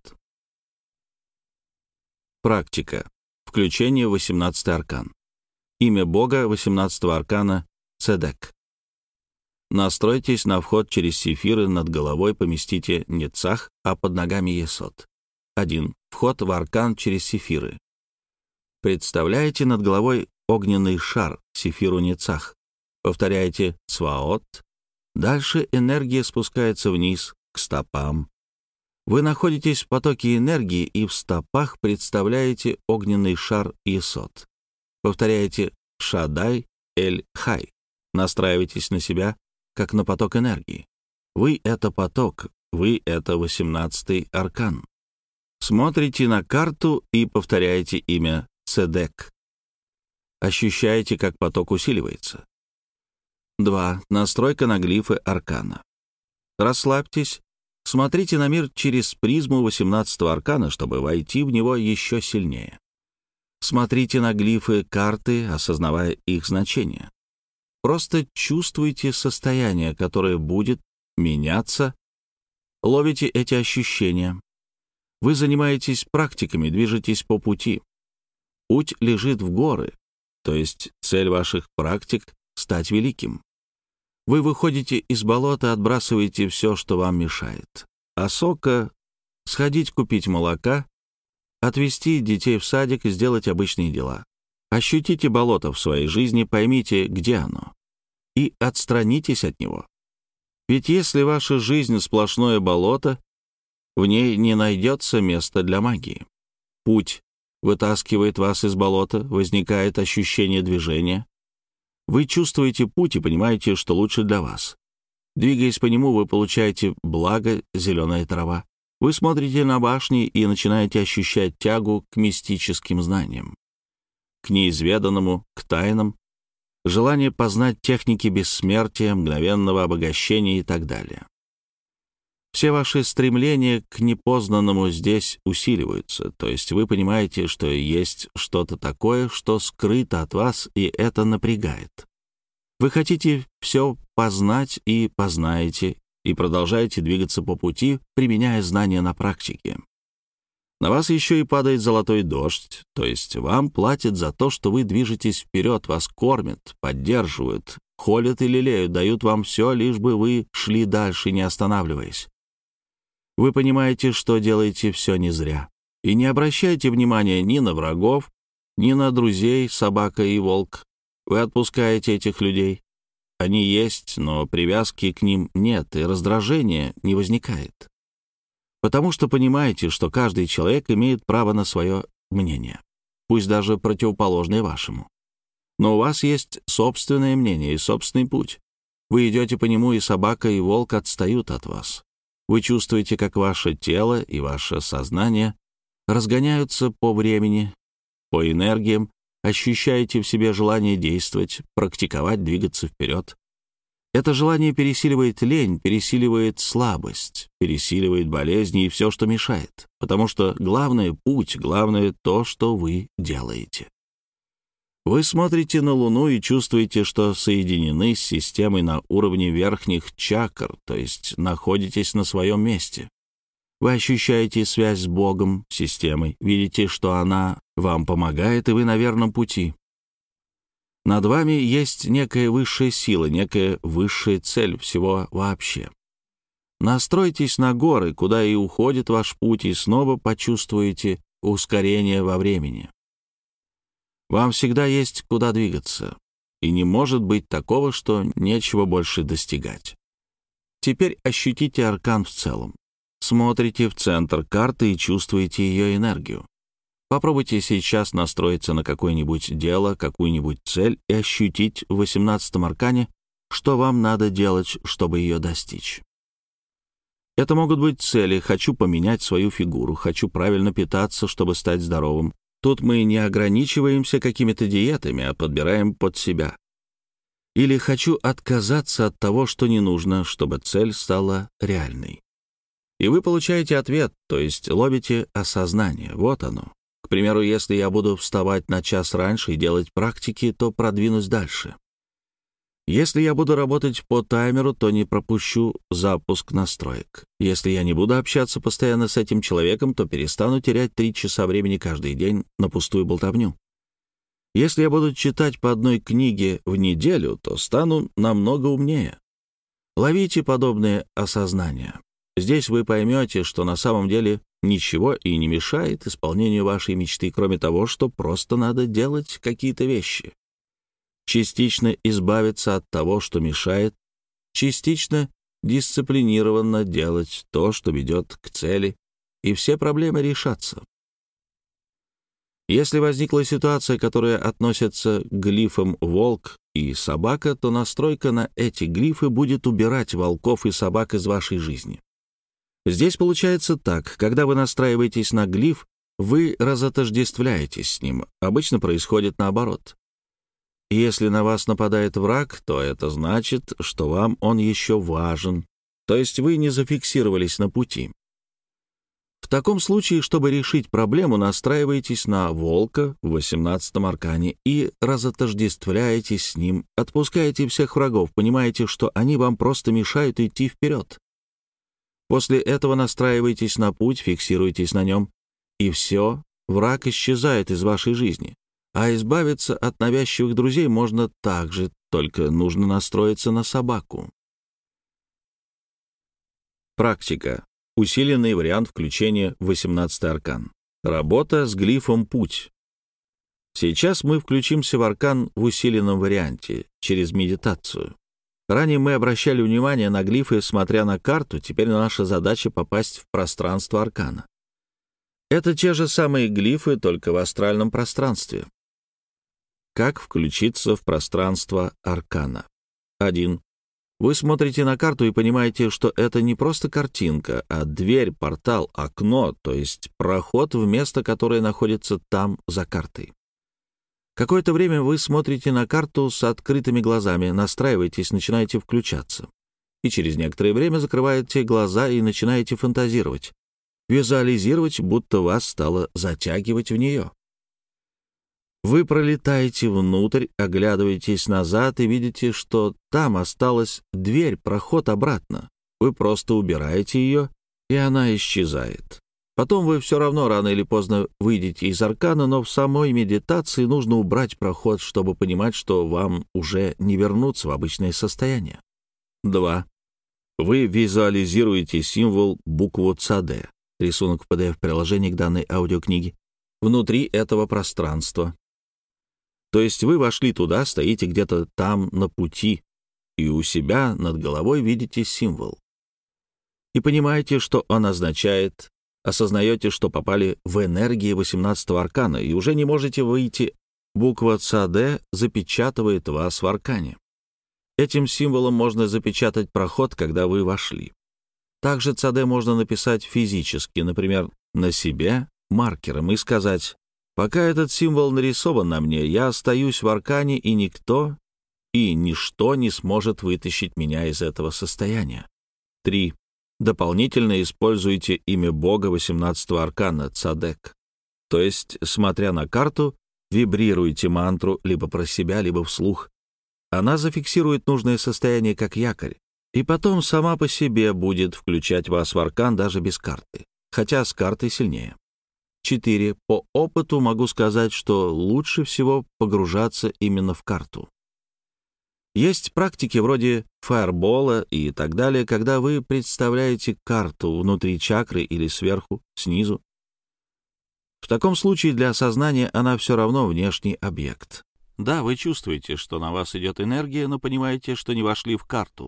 Практика. Включение в 18-й аркан. Имя Бога 18-го аркана — Цедек. Настройтесь на вход через сефиры, над головой поместите Нецах, а под ногами Есод. 1. Вход в аркан через сефиры. Представляете над головой огненный шар, сефиру Нецах. Повторяйте Цваот. Дальше энергия спускается вниз, к стопам. Вы находитесь в потоке энергии и в стопах представляете огненный шар Есод. Повторяйте Шадай Эль-Хай. Настраивайтесь на себя, как на поток энергии. Вы — это поток, вы — это 18-й аркан. Смотрите на карту и повторяете имя Цедек. Ощущаете, как поток усиливается. 2. Настройка на глифы аркана. Расслабьтесь. Смотрите на мир через призму 18-го аркана, чтобы войти в него еще сильнее. Смотрите на глифы карты, осознавая их значение. Просто чувствуйте состояние, которое будет меняться. Ловите эти ощущения. Вы занимаетесь практиками, движетесь по пути. Путь лежит в горы, то есть цель ваших практик — стать великим. Вы выходите из болота, отбрасываете все, что вам мешает. Асока — сходить купить молока, отвезти детей в садик и сделать обычные дела. Ощутите болото в своей жизни, поймите, где оно, и отстранитесь от него. Ведь если ваша жизнь — сплошное болото, в ней не найдется места для магии. Путь вытаскивает вас из болота, возникает ощущение движения. Вы чувствуете путь и понимаете, что лучше для вас. Двигаясь по нему, вы получаете благо, зеленая трава. Вы смотрите на башни и начинаете ощущать тягу к мистическим знаниям, к неизведанному, к тайнам, желание познать техники бессмертия, мгновенного обогащения и так далее. Все ваши стремления к непознанному здесь усиливаются, то есть вы понимаете, что есть что-то такое, что скрыто от вас, и это напрягает. Вы хотите все познать и познаете, и продолжаете двигаться по пути, применяя знания на практике. На вас еще и падает золотой дождь, то есть вам платят за то, что вы движетесь вперед, вас кормят, поддерживают, холят и лелеют, дают вам все, лишь бы вы шли дальше, не останавливаясь. Вы понимаете, что делаете все не зря, и не обращайте внимания ни на врагов, ни на друзей, собака и волк. Вы отпускаете этих людей. Они есть, но привязки к ним нет, и раздражения не возникает. Потому что понимаете, что каждый человек имеет право на свое мнение, пусть даже противоположное вашему. Но у вас есть собственное мнение и собственный путь. Вы идете по нему, и собака, и волк отстают от вас. Вы чувствуете, как ваше тело и ваше сознание разгоняются по времени, по энергиям, ощущаете в себе желание действовать, практиковать, двигаться вперед. Это желание пересиливает лень, пересиливает слабость, пересиливает болезни и все, что мешает, потому что главное — путь, главное — то, что вы делаете. Вы смотрите на Луну и чувствуете, что соединены с системой на уровне верхних чакр, то есть находитесь на своем месте. Вы ощущаете связь с Богом, системой, видите, что она вам помогает, и вы на верном пути. Над вами есть некая высшая сила, некая высшая цель всего вообще. Настройтесь на горы, куда и уходит ваш путь, и снова почувствуете ускорение во времени. Вам всегда есть куда двигаться, и не может быть такого, что нечего больше достигать. Теперь ощутите аркан в целом. Смотрите в центр карты и чувствуете ее энергию. Попробуйте сейчас настроиться на какое-нибудь дело, какую-нибудь цель и ощутить в 18-м аркане, что вам надо делать, чтобы ее достичь. Это могут быть цели: хочу поменять свою фигуру, хочу правильно питаться, чтобы стать здоровым. Тут мы не ограничиваемся какими-то диетами, а подбираем под себя. Или хочу отказаться от того, что не нужно, чтобы цель стала реальной. И вы получаете ответ, то есть ловите осознание. Вот оно. К примеру, если я буду вставать на час раньше и делать практики, то продвинусь дальше. Если я буду работать по таймеру, то не пропущу запуск настроек. Если я не буду общаться постоянно с этим человеком, то перестану терять 3 часа времени каждый день на пустую болтовню. Если я буду читать по одной книге в неделю, то стану намного умнее. Ловите подобные осознания. Здесь вы поймете, что на самом деле ничего и не мешает исполнению вашей мечты, кроме того, что просто надо делать какие-то вещи. Частично избавиться от того, что мешает, частично дисциплинированно делать то, что ведет к цели, и все проблемы решатся. Если возникла ситуация, которая относится к глифам «волк» и «собака», то настройка на эти глифы будет убирать волков и собак из вашей жизни. Здесь получается так: когда вы настраиваетесь на глиф, вы разотождествляетесь с ним. Обычно происходит наоборот. Если на вас нападает враг, то это значит, что вам он еще важен, то есть вы не зафиксировались на пути. В таком случае, чтобы решить проблему, настраиваетесь на волка в 18-м аркане и разотождествляетесь с ним, отпускаете всех врагов, понимаете, что они вам просто мешают идти вперед. После этого настраиваетесь на путь, фиксируетесь на нем, и все, враг исчезает из вашей жизни. А избавиться от навязчивых друзей можно также, только нужно настроиться на собаку. Практика. Усиленный вариант включения в 18-й аркан. Работа с глифом «Путь». Сейчас мы включимся в аркан в усиленном варианте, через медитацию. Ранее мы обращали внимание на глифы, смотря на карту, теперь наша задача попасть в пространство аркана. Это те же самые глифы, только в астральном пространстве. Как включиться в пространство аркана? 1. Вы смотрите на карту и понимаете, что это не просто картинка, а дверь, портал, окно, то есть проход в место, которое находится там за картой. Какое-то время вы смотрите на карту с открытыми глазами, настраиваетесь, начинаете включаться. И через некоторое время закрываете глаза и начинаете фантазировать, визуализировать, будто вас стало затягивать в нее. Вы пролетаете внутрь, оглядываетесь назад и видите, что там осталась дверь, проход обратно. Вы просто убираете ее, и она исчезает. Потом вы все равно рано или поздно выйдете из аркана, но в самой медитации нужно убрать проход, чтобы понимать, что вам уже не вернуться в обычное состояние. 2. Вы визуализируете символ букву ЦАД, рисунок в PDF-приложении к данной аудиокниге, внутри этого пространства. То есть вы вошли туда, стоите где-то там на пути, и у себя над головой видите символ. И понимаете, что он означает, осознаете, что попали в энергии 18-го аркана, и уже не можете выйти. Буква ЦАД запечатывает вас в аркане. Этим символом можно запечатать проход, когда вы вошли. Также ЦАД можно написать физически, например, на себе маркером и сказать: «Пока этот символ нарисован на мне, я остаюсь в аркане, и никто и ничто не сможет вытащить меня из этого состояния». 3. Дополнительно используйте имя Бога 18-го аркана ЦАДЭК. То есть, смотря на карту, вибрируйте мантру либо про себя, либо вслух. Она зафиксирует нужное состояние как якорь, и потом сама по себе будет включать вас в аркан даже без карты, хотя с картой сильнее. 4. По опыту могу сказать, что лучше всего погружаться именно в карту. Есть практики вроде фаербола и так далее, когда вы представляете карту внутри чакры или сверху, снизу. В таком случае для осознания она все равно внешний объект. Да, вы чувствуете, что на вас идет энергия, но понимаете, что не вошли в карту.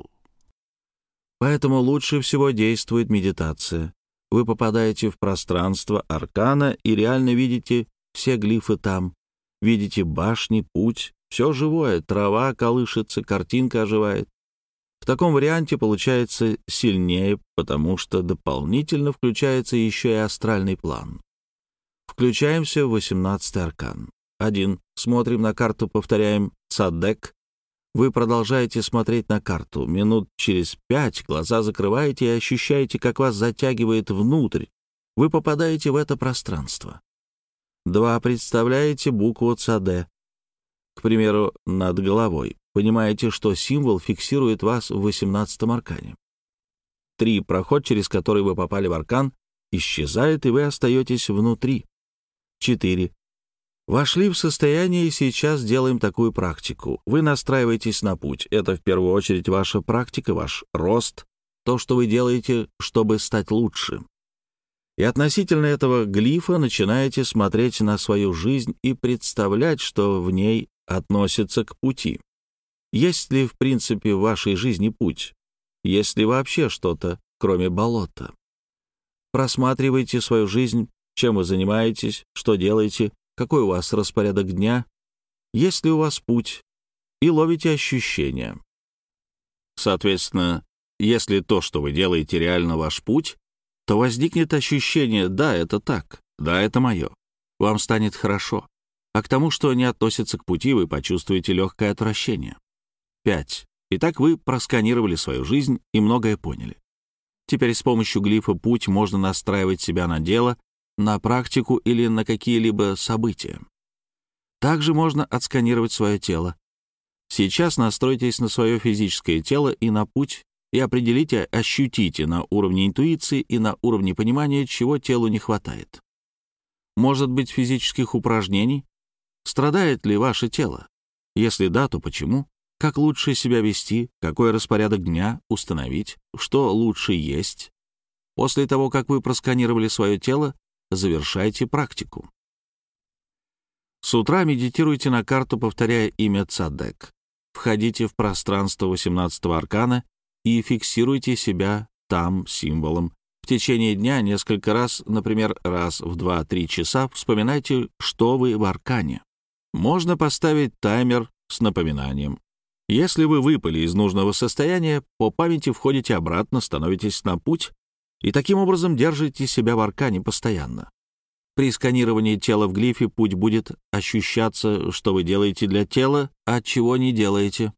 Поэтому лучше всего действует медитация. Вы попадаете в пространство аркана и реально видите все глифы там. Видите башни, путь, все живое, трава колышется, картинка оживает. В таком варианте получается сильнее, потому что дополнительно включается еще и астральный план. Включаемся в 18-й аркан. 1. Смотрим на карту, повторяем ЦАДЭК. Вы продолжаете смотреть на карту. Минут через 5 глаза закрываете и ощущаете, как вас затягивает внутрь. Вы попадаете в это пространство. 2. Представляете букву ЦАД, к примеру, над головой. Понимаете, что символ фиксирует вас в 18-м аркане. 3. Проход, через который вы попали в аркан, исчезает, и вы остаетесь внутри. 4. Вошли в состояние, и сейчас делаем такую практику. Вы настраиваетесь на путь. Это в первую очередь ваша практика, ваш рост, то, что вы делаете, чтобы стать лучше. И относительно этого глифа начинаете смотреть на свою жизнь и представлять, что в ней относится к пути. Есть ли, в принципе, в вашей жизни путь? Есть ли вообще что-то, кроме болота? Просматривайте свою жизнь, чем вы занимаетесь, что делаете, какой у вас распорядок дня, есть ли у вас путь, и ловите ощущения. Соответственно, если то, что вы делаете, реально ваш путь, то возникнет ощущение: да, это так, да, это мое. Вам станет хорошо. А к тому, что не относится к пути, вы почувствуете легкое отвращение. 5. Итак, вы просканировали свою жизнь и многое поняли. Теперь с помощью глифа «Путь» можно настраивать себя на дело, на практику или на какие-либо события. Также можно отсканировать свое тело. Сейчас настройтесь на свое физическое тело и на путь, и определите, ощутите на уровне интуиции и на уровне понимания, чего телу не хватает. Может быть, физических упражнений? Страдает ли ваше тело? Если да, то почему? Как лучше себя вести? Какой распорядок дня установить? Что лучше есть? После того, как вы просканировали свое тело, завершайте практику. С утра медитируйте на карту, повторяя имя ЦАДЭК. Входите в пространство 18-го аркана и фиксируйте себя там символом. В течение дня несколько раз, например, раз в 2-3 часа, вспоминайте, что вы в аркане. Можно поставить таймер с напоминанием. Если вы выпали из нужного состояния, по памяти входите обратно, становитесь на путь и таким образом держите себя в аркане постоянно. При сканировании тела в глифе путь будет ощущаться, что вы делаете для тела, а чего не делаете.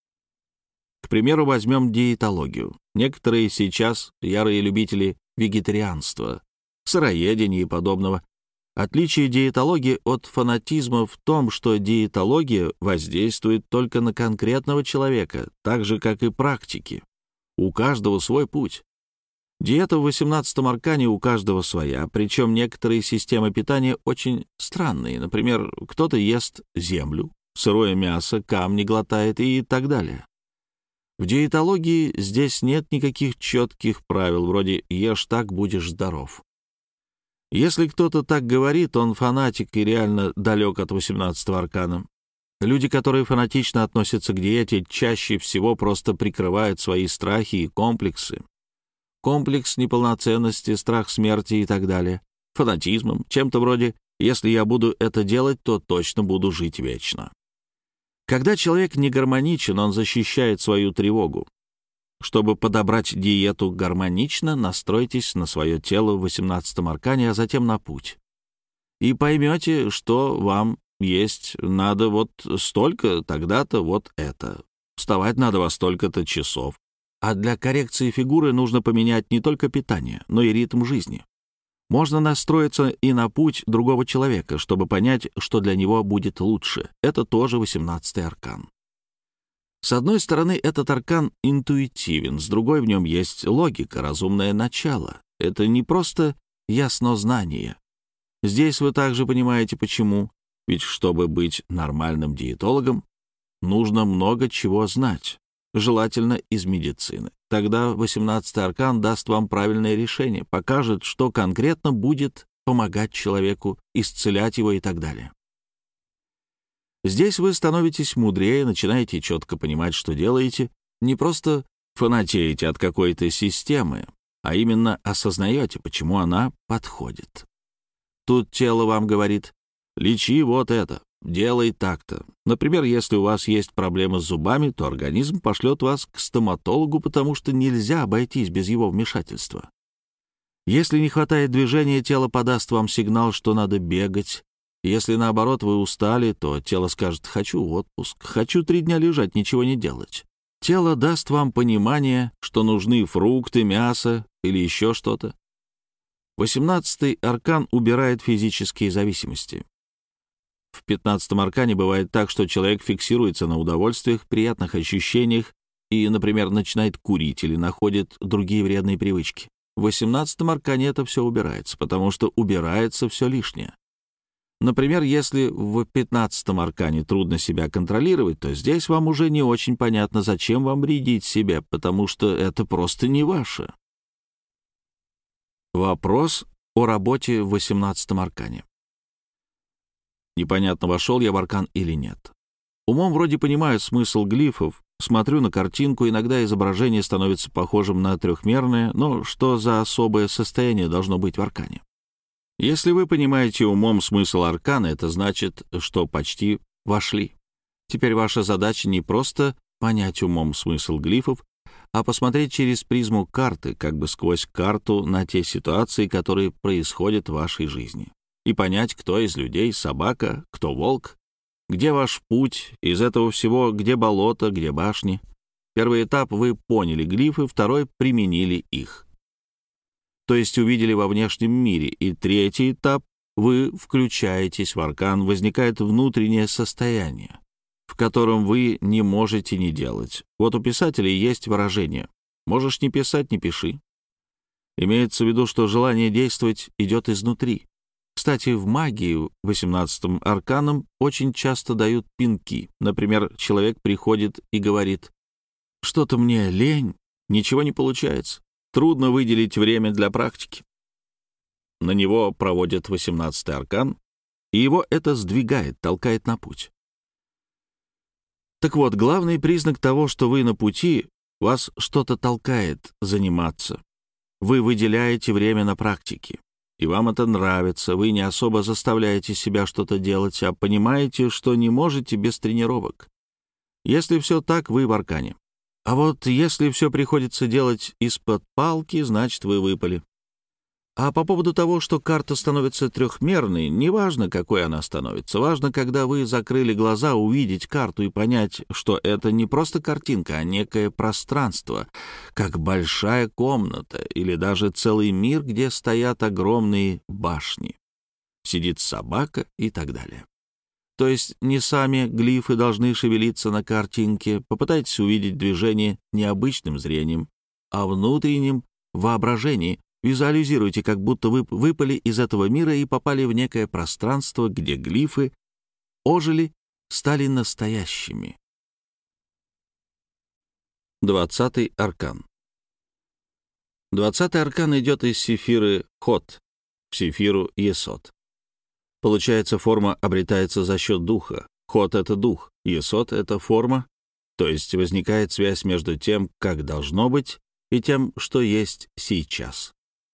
К примеру, возьмем диетологию. Некоторые сейчас ярые любители вегетарианства, сыроедения и подобного. Отличие диетологии от фанатизма в том, что диетология воздействует только на конкретного человека, так же, как и практики. У каждого свой путь. Диета в 18-м аркане у каждого своя, причем некоторые системы питания очень странные. Например, кто-то ест землю, сырое мясо, камни глотает и так далее. В диетологии здесь нет никаких четких правил, вроде «ешь так, будешь здоров». Если кто-то так говорит, он фанатик и реально далек от 18-го аркана. Люди, которые фанатично относятся к диете, чаще всего просто прикрывают свои страхи и комплексы. Комплекс неполноценности, страх смерти и так далее. Фанатизмом, чем-то вроде «если я буду это делать, то точно буду жить вечно». Когда человек не гармоничен, он защищает свою тревогу. Чтобы подобрать диету гармонично, настройтесь на свое тело в 18-м аркане, а затем на путь. И поймете, что вам есть надо вот столько, тогда-то вот это. Вставать надо во столько-то часов. А для коррекции фигуры нужно поменять не только питание, но и ритм жизни. Можно настроиться и на путь другого человека, чтобы понять, что для него будет лучше. Это тоже 18-й аркан. С одной стороны, этот аркан интуитивен, с другой в нем есть логика, разумное начало. Это не просто яснознание. Здесь вы также понимаете, почему. Ведь чтобы быть нормальным диетологом, нужно много чего знать, желательно из медицины. Тогда 18-й аркан даст вам правильное решение, покажет, что конкретно будет помогать человеку, исцелять его и так далее. Здесь вы становитесь мудрее, начинаете четко понимать, что делаете, не просто фанатеете от какой-то системы, а именно осознаете, почему она подходит. Тут тело вам говорит: лечи вот это, делай так-то. Например, если у вас есть проблемы с зубами, то организм пошлет вас к стоматологу, потому что нельзя обойтись без его вмешательства. Если не хватает движения, тело подаст вам сигнал, что надо бегать. Если, наоборот, вы устали, то тело скажет: «хочу отпуск, хочу 3 дня лежать, ничего не делать». Тело даст вам понимание, что нужны фрукты, мясо или еще что-то. 18-й аркан убирает физические зависимости. В 15-м аркане бывает так, что человек фиксируется на удовольствиях, приятных ощущениях и, например, начинает курить или находит другие вредные привычки. В 18-м аркане это все убирается, потому что убирается все лишнее. Например, если в 15-м аркане трудно себя контролировать, то здесь вам уже не очень понятно, зачем вам вредить себе, потому что это просто не ваше. Вопрос о работе в 18-м аркане. Непонятно, вошел я в аркан или нет. Умом вроде понимаю смысл глифов, смотрю на картинку, иногда изображение становится похожим на трехмерное, но что за особое состояние должно быть в аркане? Если вы понимаете умом смысл аркана, это значит, что почти вошли. Теперь ваша задача не просто понять умом смысл глифов, а посмотреть через призму карты, как бы сквозь карту, на те ситуации, которые происходят в вашей жизни. И понять, кто из людей собака, кто волк, где ваш путь, из этого всего, где болото, где башни. Первый этап — вы поняли глифы, второй — применили их. То есть увидели во внешнем мире. И третий этап — вы включаетесь в аркан, возникает внутреннее состояние, в котором вы не можете не делать. Вот у писателей есть выражение: «Можешь не писать, не пиши». Имеется в виду, что желание действовать идет изнутри. Кстати, в магии 18-м арканом очень часто дают пинки. Например, человек приходит и говорит: «Что-то мне лень, ничего не получается. Трудно выделить время для практики». На него проводят 18-й аркан, и его это сдвигает, толкает на путь. Так вот, главный признак того, что вы на пути, вас что-то толкает заниматься. Вы выделяете время на практике, и вам это нравится, вы не особо заставляете себя что-то делать, а понимаете, что не можете без тренировок. Если все так, вы в аркане. А вот если все приходится делать из-под палки, значит, вы выпали. А по поводу того, что карта становится трехмерной, неважно, какой она становится. Важно, когда вы закрыли глаза, увидеть карту и понять, что это не просто картинка, а некое пространство, как большая комната или даже целый мир, где стоят огромные башни. Сидит собака и так далее. То есть не сами глифы должны шевелиться на картинке. Попытайтесь увидеть движение не обычным зрением, а внутренним воображением. Визуализируйте, как будто вы выпали из этого мира и попали в некое пространство, где глифы ожили, стали настоящими. 20-й аркан. 20-й аркан идет из сефиры Хот в сефиру Есод. Получается, форма обретается за счет духа. Хот — это дух, Есод — это форма, то есть возникает связь между тем, как должно быть, и тем, что есть сейчас.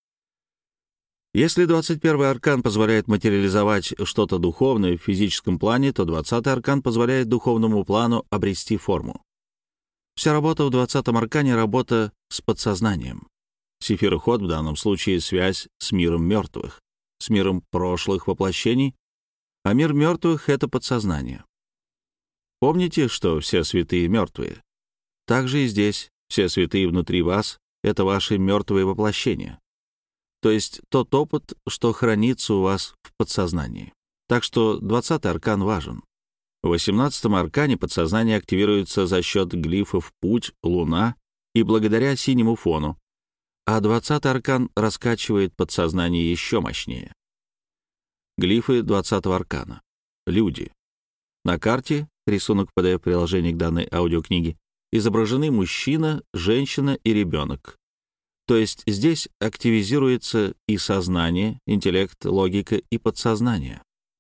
Если 21-й аркан позволяет материализовать что-то духовное в физическом плане, то 20-й аркан позволяет духовному плану обрести форму. Вся работа в 20-м аркане — работа с подсознанием. Сефир Хот в данном случае — связь с миром мертвых, с миром прошлых воплощений, а мир мертвых — это подсознание. Помните, что все святые мертвые? Также и здесь все святые внутри вас — это ваши мертвые воплощения. То есть тот опыт, что хранится у вас в подсознании. Так что 20-й аркан важен. В 18-м аркане подсознание активируется за счет глифов «Путь», «Луна» и благодаря синему фону, а 20-й аркан раскачивает подсознание еще мощнее. Глифы 20-го аркана. Люди. На карте, рисунок PDF-приложения к данной аудиокниге, изображены мужчина, женщина и ребенок. То есть здесь активизируется и сознание, интеллект, логика и подсознание.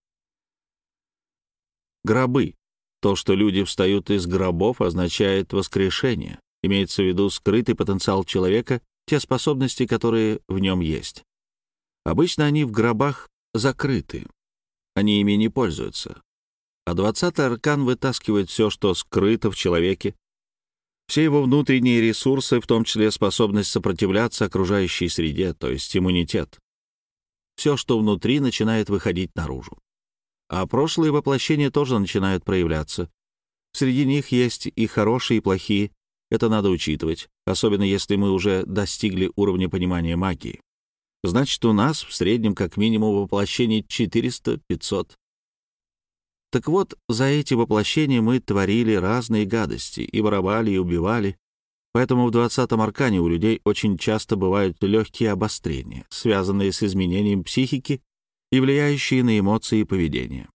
Гробы. То, что люди встают из гробов, означает воскрешение. Имеется в виду скрытый потенциал человека, те способности, которые в нем есть. Обычно они в гробах закрыты. Они ими не пользуются. А 20-й аркан вытаскивает все, что скрыто в человеке, все его внутренние ресурсы, в том числе способность сопротивляться окружающей среде, то есть иммунитет. Все, что внутри, начинает выходить наружу. А прошлые воплощения тоже начинают проявляться. Среди них есть и хорошие, и плохие. Это надо учитывать, особенно если мы уже достигли уровня понимания магии. Значит, у нас в среднем как минимум воплощений 400-500. Так вот, за эти воплощения мы творили разные гадости, и воровали, и убивали. Поэтому в 20-м аркане у людей очень часто бывают легкие обострения, связанные с изменением психики и влияющие на эмоции и поведение.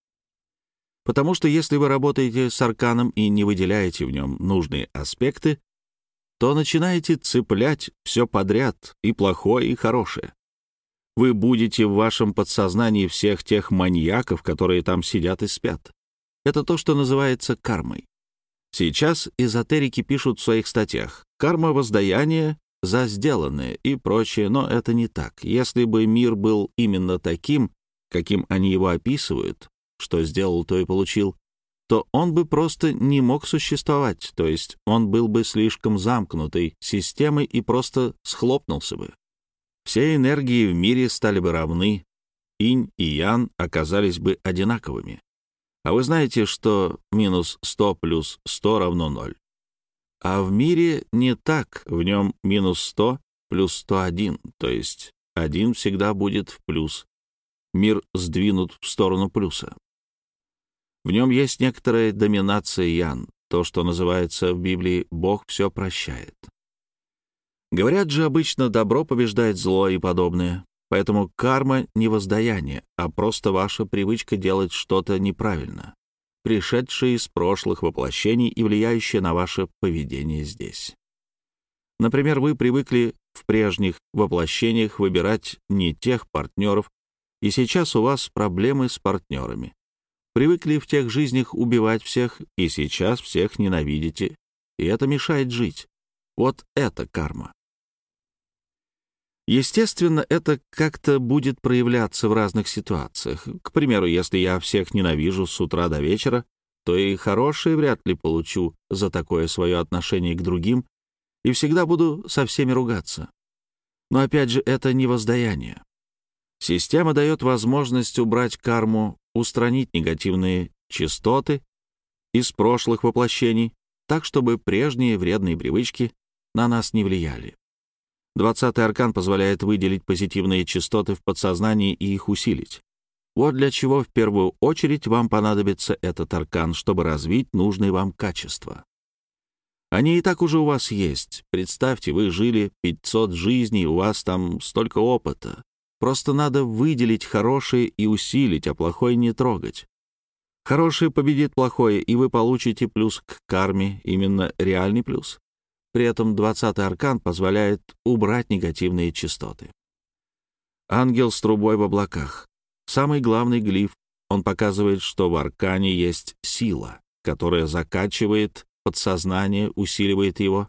Потому что если вы работаете с арканом и не выделяете в нем нужные аспекты, то начинаете цеплять все подряд, и плохое, и хорошее. Вы будете в вашем подсознании всех тех маньяков, которые там сидят и спят. Это то, что называется кармой. Сейчас эзотерики пишут в своих статьях «карма воздаяние за сделанное» и прочее, но это не так. Если бы мир был именно таким, каким они его описывают, что сделал, то и получил, то он бы просто не мог существовать, то есть он был бы слишком замкнутой системой и просто схлопнулся бы. Все энергии в мире стали бы равны, инь и ян оказались бы одинаковыми. А вы знаете, что минус 100 плюс 100 равно 0. А в мире не так, в нем минус 100 плюс 101, то есть 1 всегда будет в плюс. Мир сдвинут в сторону плюса. В нем есть некоторая доминация ян, то, что называется в Библии «Бог все прощает». Говорят же, обычно добро побеждает зло и подобное. Поэтому карма — не воздаяние, а просто ваша привычка делать что-то неправильно, пришедшее из прошлых воплощений и влияющее на ваше поведение здесь. Например, вы привыкли в прежних воплощениях выбирать не тех партнеров, и сейчас у вас проблемы с партнерами. Привыкли в тех жизнях убивать всех, и сейчас всех ненавидите, и это мешает жить. Вот это карма. Естественно, это как-то будет проявляться в разных ситуациях. К примеру, если я всех ненавижу с утра до вечера, то и хорошее вряд ли получу за такое свое отношение к другим и всегда буду со всеми ругаться. Но опять же, это не воздаяние. Система дает возможность убрать карму, устранить негативные частоты из прошлых воплощений, так, чтобы прежние вредные привычки на нас не влияли. 20-й аркан позволяет выделить позитивные частоты в подсознании и их усилить. Вот для чего в первую очередь вам понадобится этот аркан, чтобы развить нужные вам качества. Они и так уже у вас есть. Представьте, вы жили 500 жизней, у вас там столько опыта. Просто надо выделить хорошее и усилить, а плохое не трогать. Хорошее победит плохое, и вы получите плюс к карме, именно реальный плюс. При этом 20-й аркан позволяет убрать негативные частоты. Ангел с трубой в облаках. Самый главный глиф. Он показывает, что в аркане есть сила, которая закачивает подсознание, усиливает его.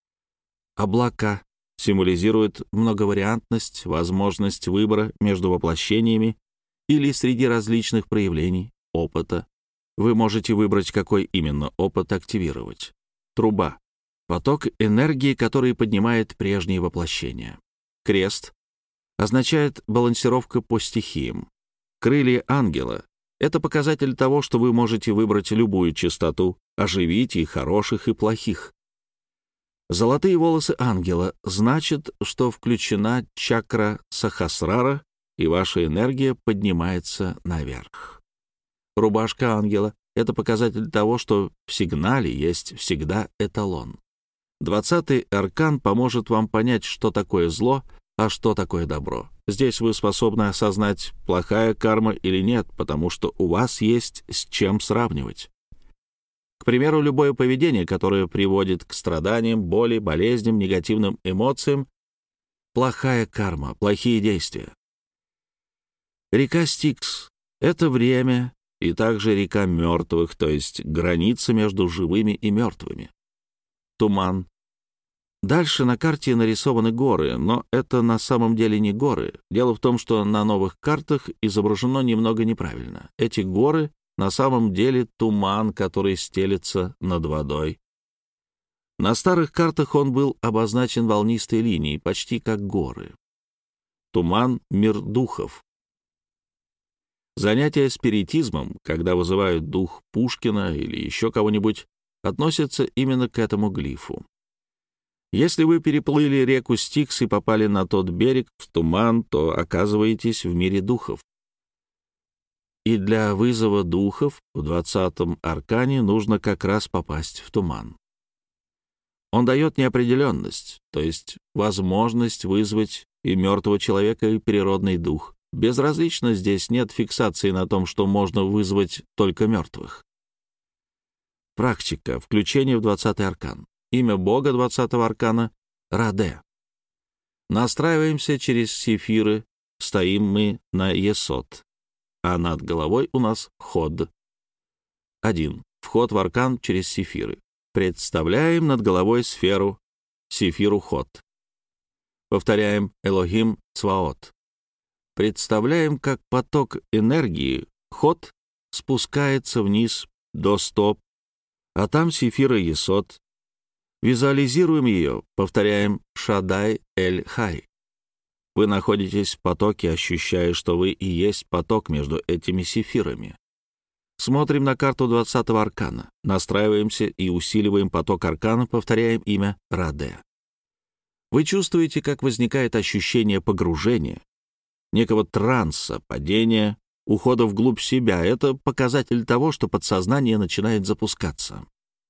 Облака символизируют многовариантность, возможность выбора между воплощениями или среди различных проявлений опыта. Вы можете выбрать, какой именно опыт активировать. Труба — поток энергии, который поднимает прежние воплощения. Крест означает балансировка по стихиям. Крылья ангела — это показатель того, что вы можете выбрать любую частоту, оживить и хороших, и плохих. Золотые волосы ангела значит, что включена чакра Сахасрара, и ваша энергия поднимается наверх. Рубашка ангела — это показатель того, что в сигнале есть всегда эталон. 20-й аркан поможет вам понять, что такое зло, а что такое добро. Здесь вы способны осознать, плохая карма или нет, потому что у вас есть с чем сравнивать. К примеру, любое поведение, которое приводит к страданиям, боли, болезням, негативным эмоциям — плохая карма, плохие действия. Река Стикс — это время, и также река мертвых, то есть граница между живыми и мертвыми. Туман. Дальше на карте нарисованы горы, но это на самом деле не горы. Дело в том, что на новых картах изображено немного неправильно. Эти горы на самом деле туман, который стелется над водой. На старых картах он был обозначен волнистой линией, почти как горы. Туман — мир духов. Занятия спиритизмом, когда вызывают дух Пушкина или еще кого-нибудь, относятся именно к этому глифу. Если вы переплыли реку Стикс и попали на тот берег, в туман, то оказываетесь в мире духов. И для вызова духов в 20-м аркане нужно как раз попасть в туман. Он дает неопределенность, то есть возможность вызвать и мертвого человека, и природный дух. Безразлично, здесь нет фиксации на том, что можно вызвать только мертвых. Практика. Включение в 20-й аркан. Имя Бога 20-го аркана — Раде. Настраиваемся через сефиры, стоим мы на Есод, а над головой у нас Ход. 1. Вход в аркан через сефиры. Представляем над головой сферу, сефиру Ход. Повторяем Элохим Цваот. Представляем, как поток энергии, Ход, спускается вниз до стоп, а там сефира Есод. Визуализируем ее, повторяем Шадай Эль-Хай. Вы находитесь в потоке, ощущая, что вы и есть поток между этими сефирами. Смотрим на карту 20-го аркана, настраиваемся и усиливаем поток аркана, повторяем имя Раде. Вы чувствуете, как возникает ощущение погружения, некого транса, падения, ухода вглубь себя. Это показатель того, что подсознание начинает запускаться.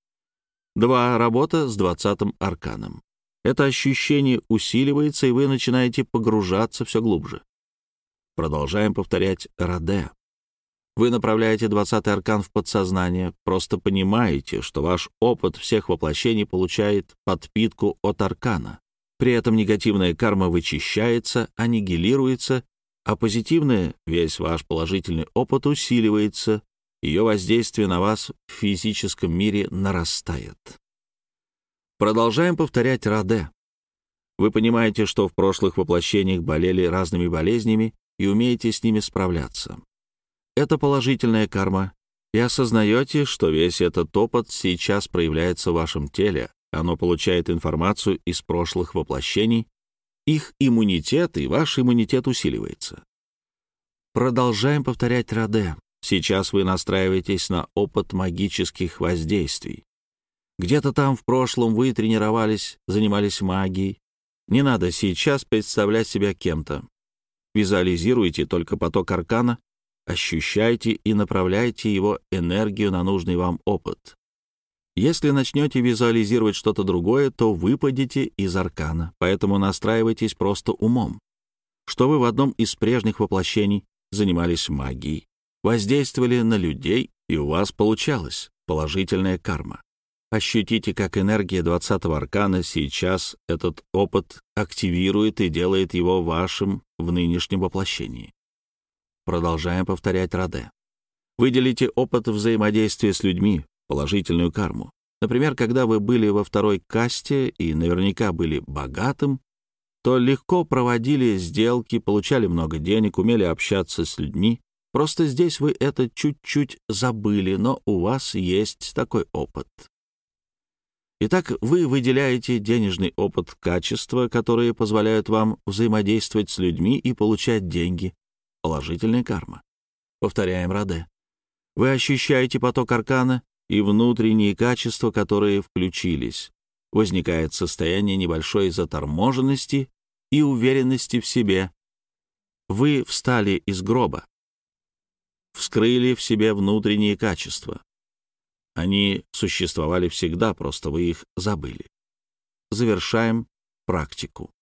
2. Работа с 20-м арканом. Это ощущение усиливается, и вы начинаете погружаться все глубже. Продолжаем повторять Раде. Вы направляете 20-й аркан в подсознание, просто понимаете, что ваш опыт всех воплощений получает подпитку от аркана. При этом негативная карма вычищается, аннигилируется, а позитивная, весь ваш положительный опыт усиливается, ее воздействие на вас в физическом мире нарастает. Продолжаем повторять Раде. Вы понимаете, что в прошлых воплощениях болели разными болезнями и умеете с ними справляться. Это положительная карма, И осознаете, что весь этот опыт сейчас проявляется в вашем теле, оно получает информацию из прошлых воплощений, их иммунитет и ваш иммунитет усиливается. Продолжаем повторять Раде. Сейчас вы настраиваетесь на опыт магических воздействий. Где-то там в прошлом вы тренировались, занимались магией. Не надо сейчас представлять себя кем-то. Визуализируйте только поток аркана, ощущайте и направляйте его энергию на нужный вам опыт. Если начнете визуализировать что-то другое, то выпадете из аркана, поэтому настраивайтесь просто умом. Что вы в одном из прежних воплощений занимались магией, воздействовали на людей, и у вас получалась положительная карма. Ощутите, как энергия 20-го аркана сейчас этот опыт активирует и делает его вашим в нынешнем воплощении. Продолжаем повторять Раде. Выделите опыт взаимодействия с людьми, положительную карму. Например, когда вы были во второй касте и наверняка были богатым, то легко проводили сделки, получали много денег, умели общаться с людьми. Просто здесь вы это чуть-чуть забыли, но у вас есть такой опыт. Итак, вы выделяете денежный опыт качества, которые позволяют вам взаимодействовать с людьми и получать деньги. Положительная карма. Повторяем Раде. Вы ощущаете поток аркана и внутренние качества, которые включились. Возникает состояние небольшой заторможенности и уверенности в себе. Вы встали из гроба, вскрыли в себе внутренние качества. Они существовали всегда, просто вы их забыли. Завершаем практику.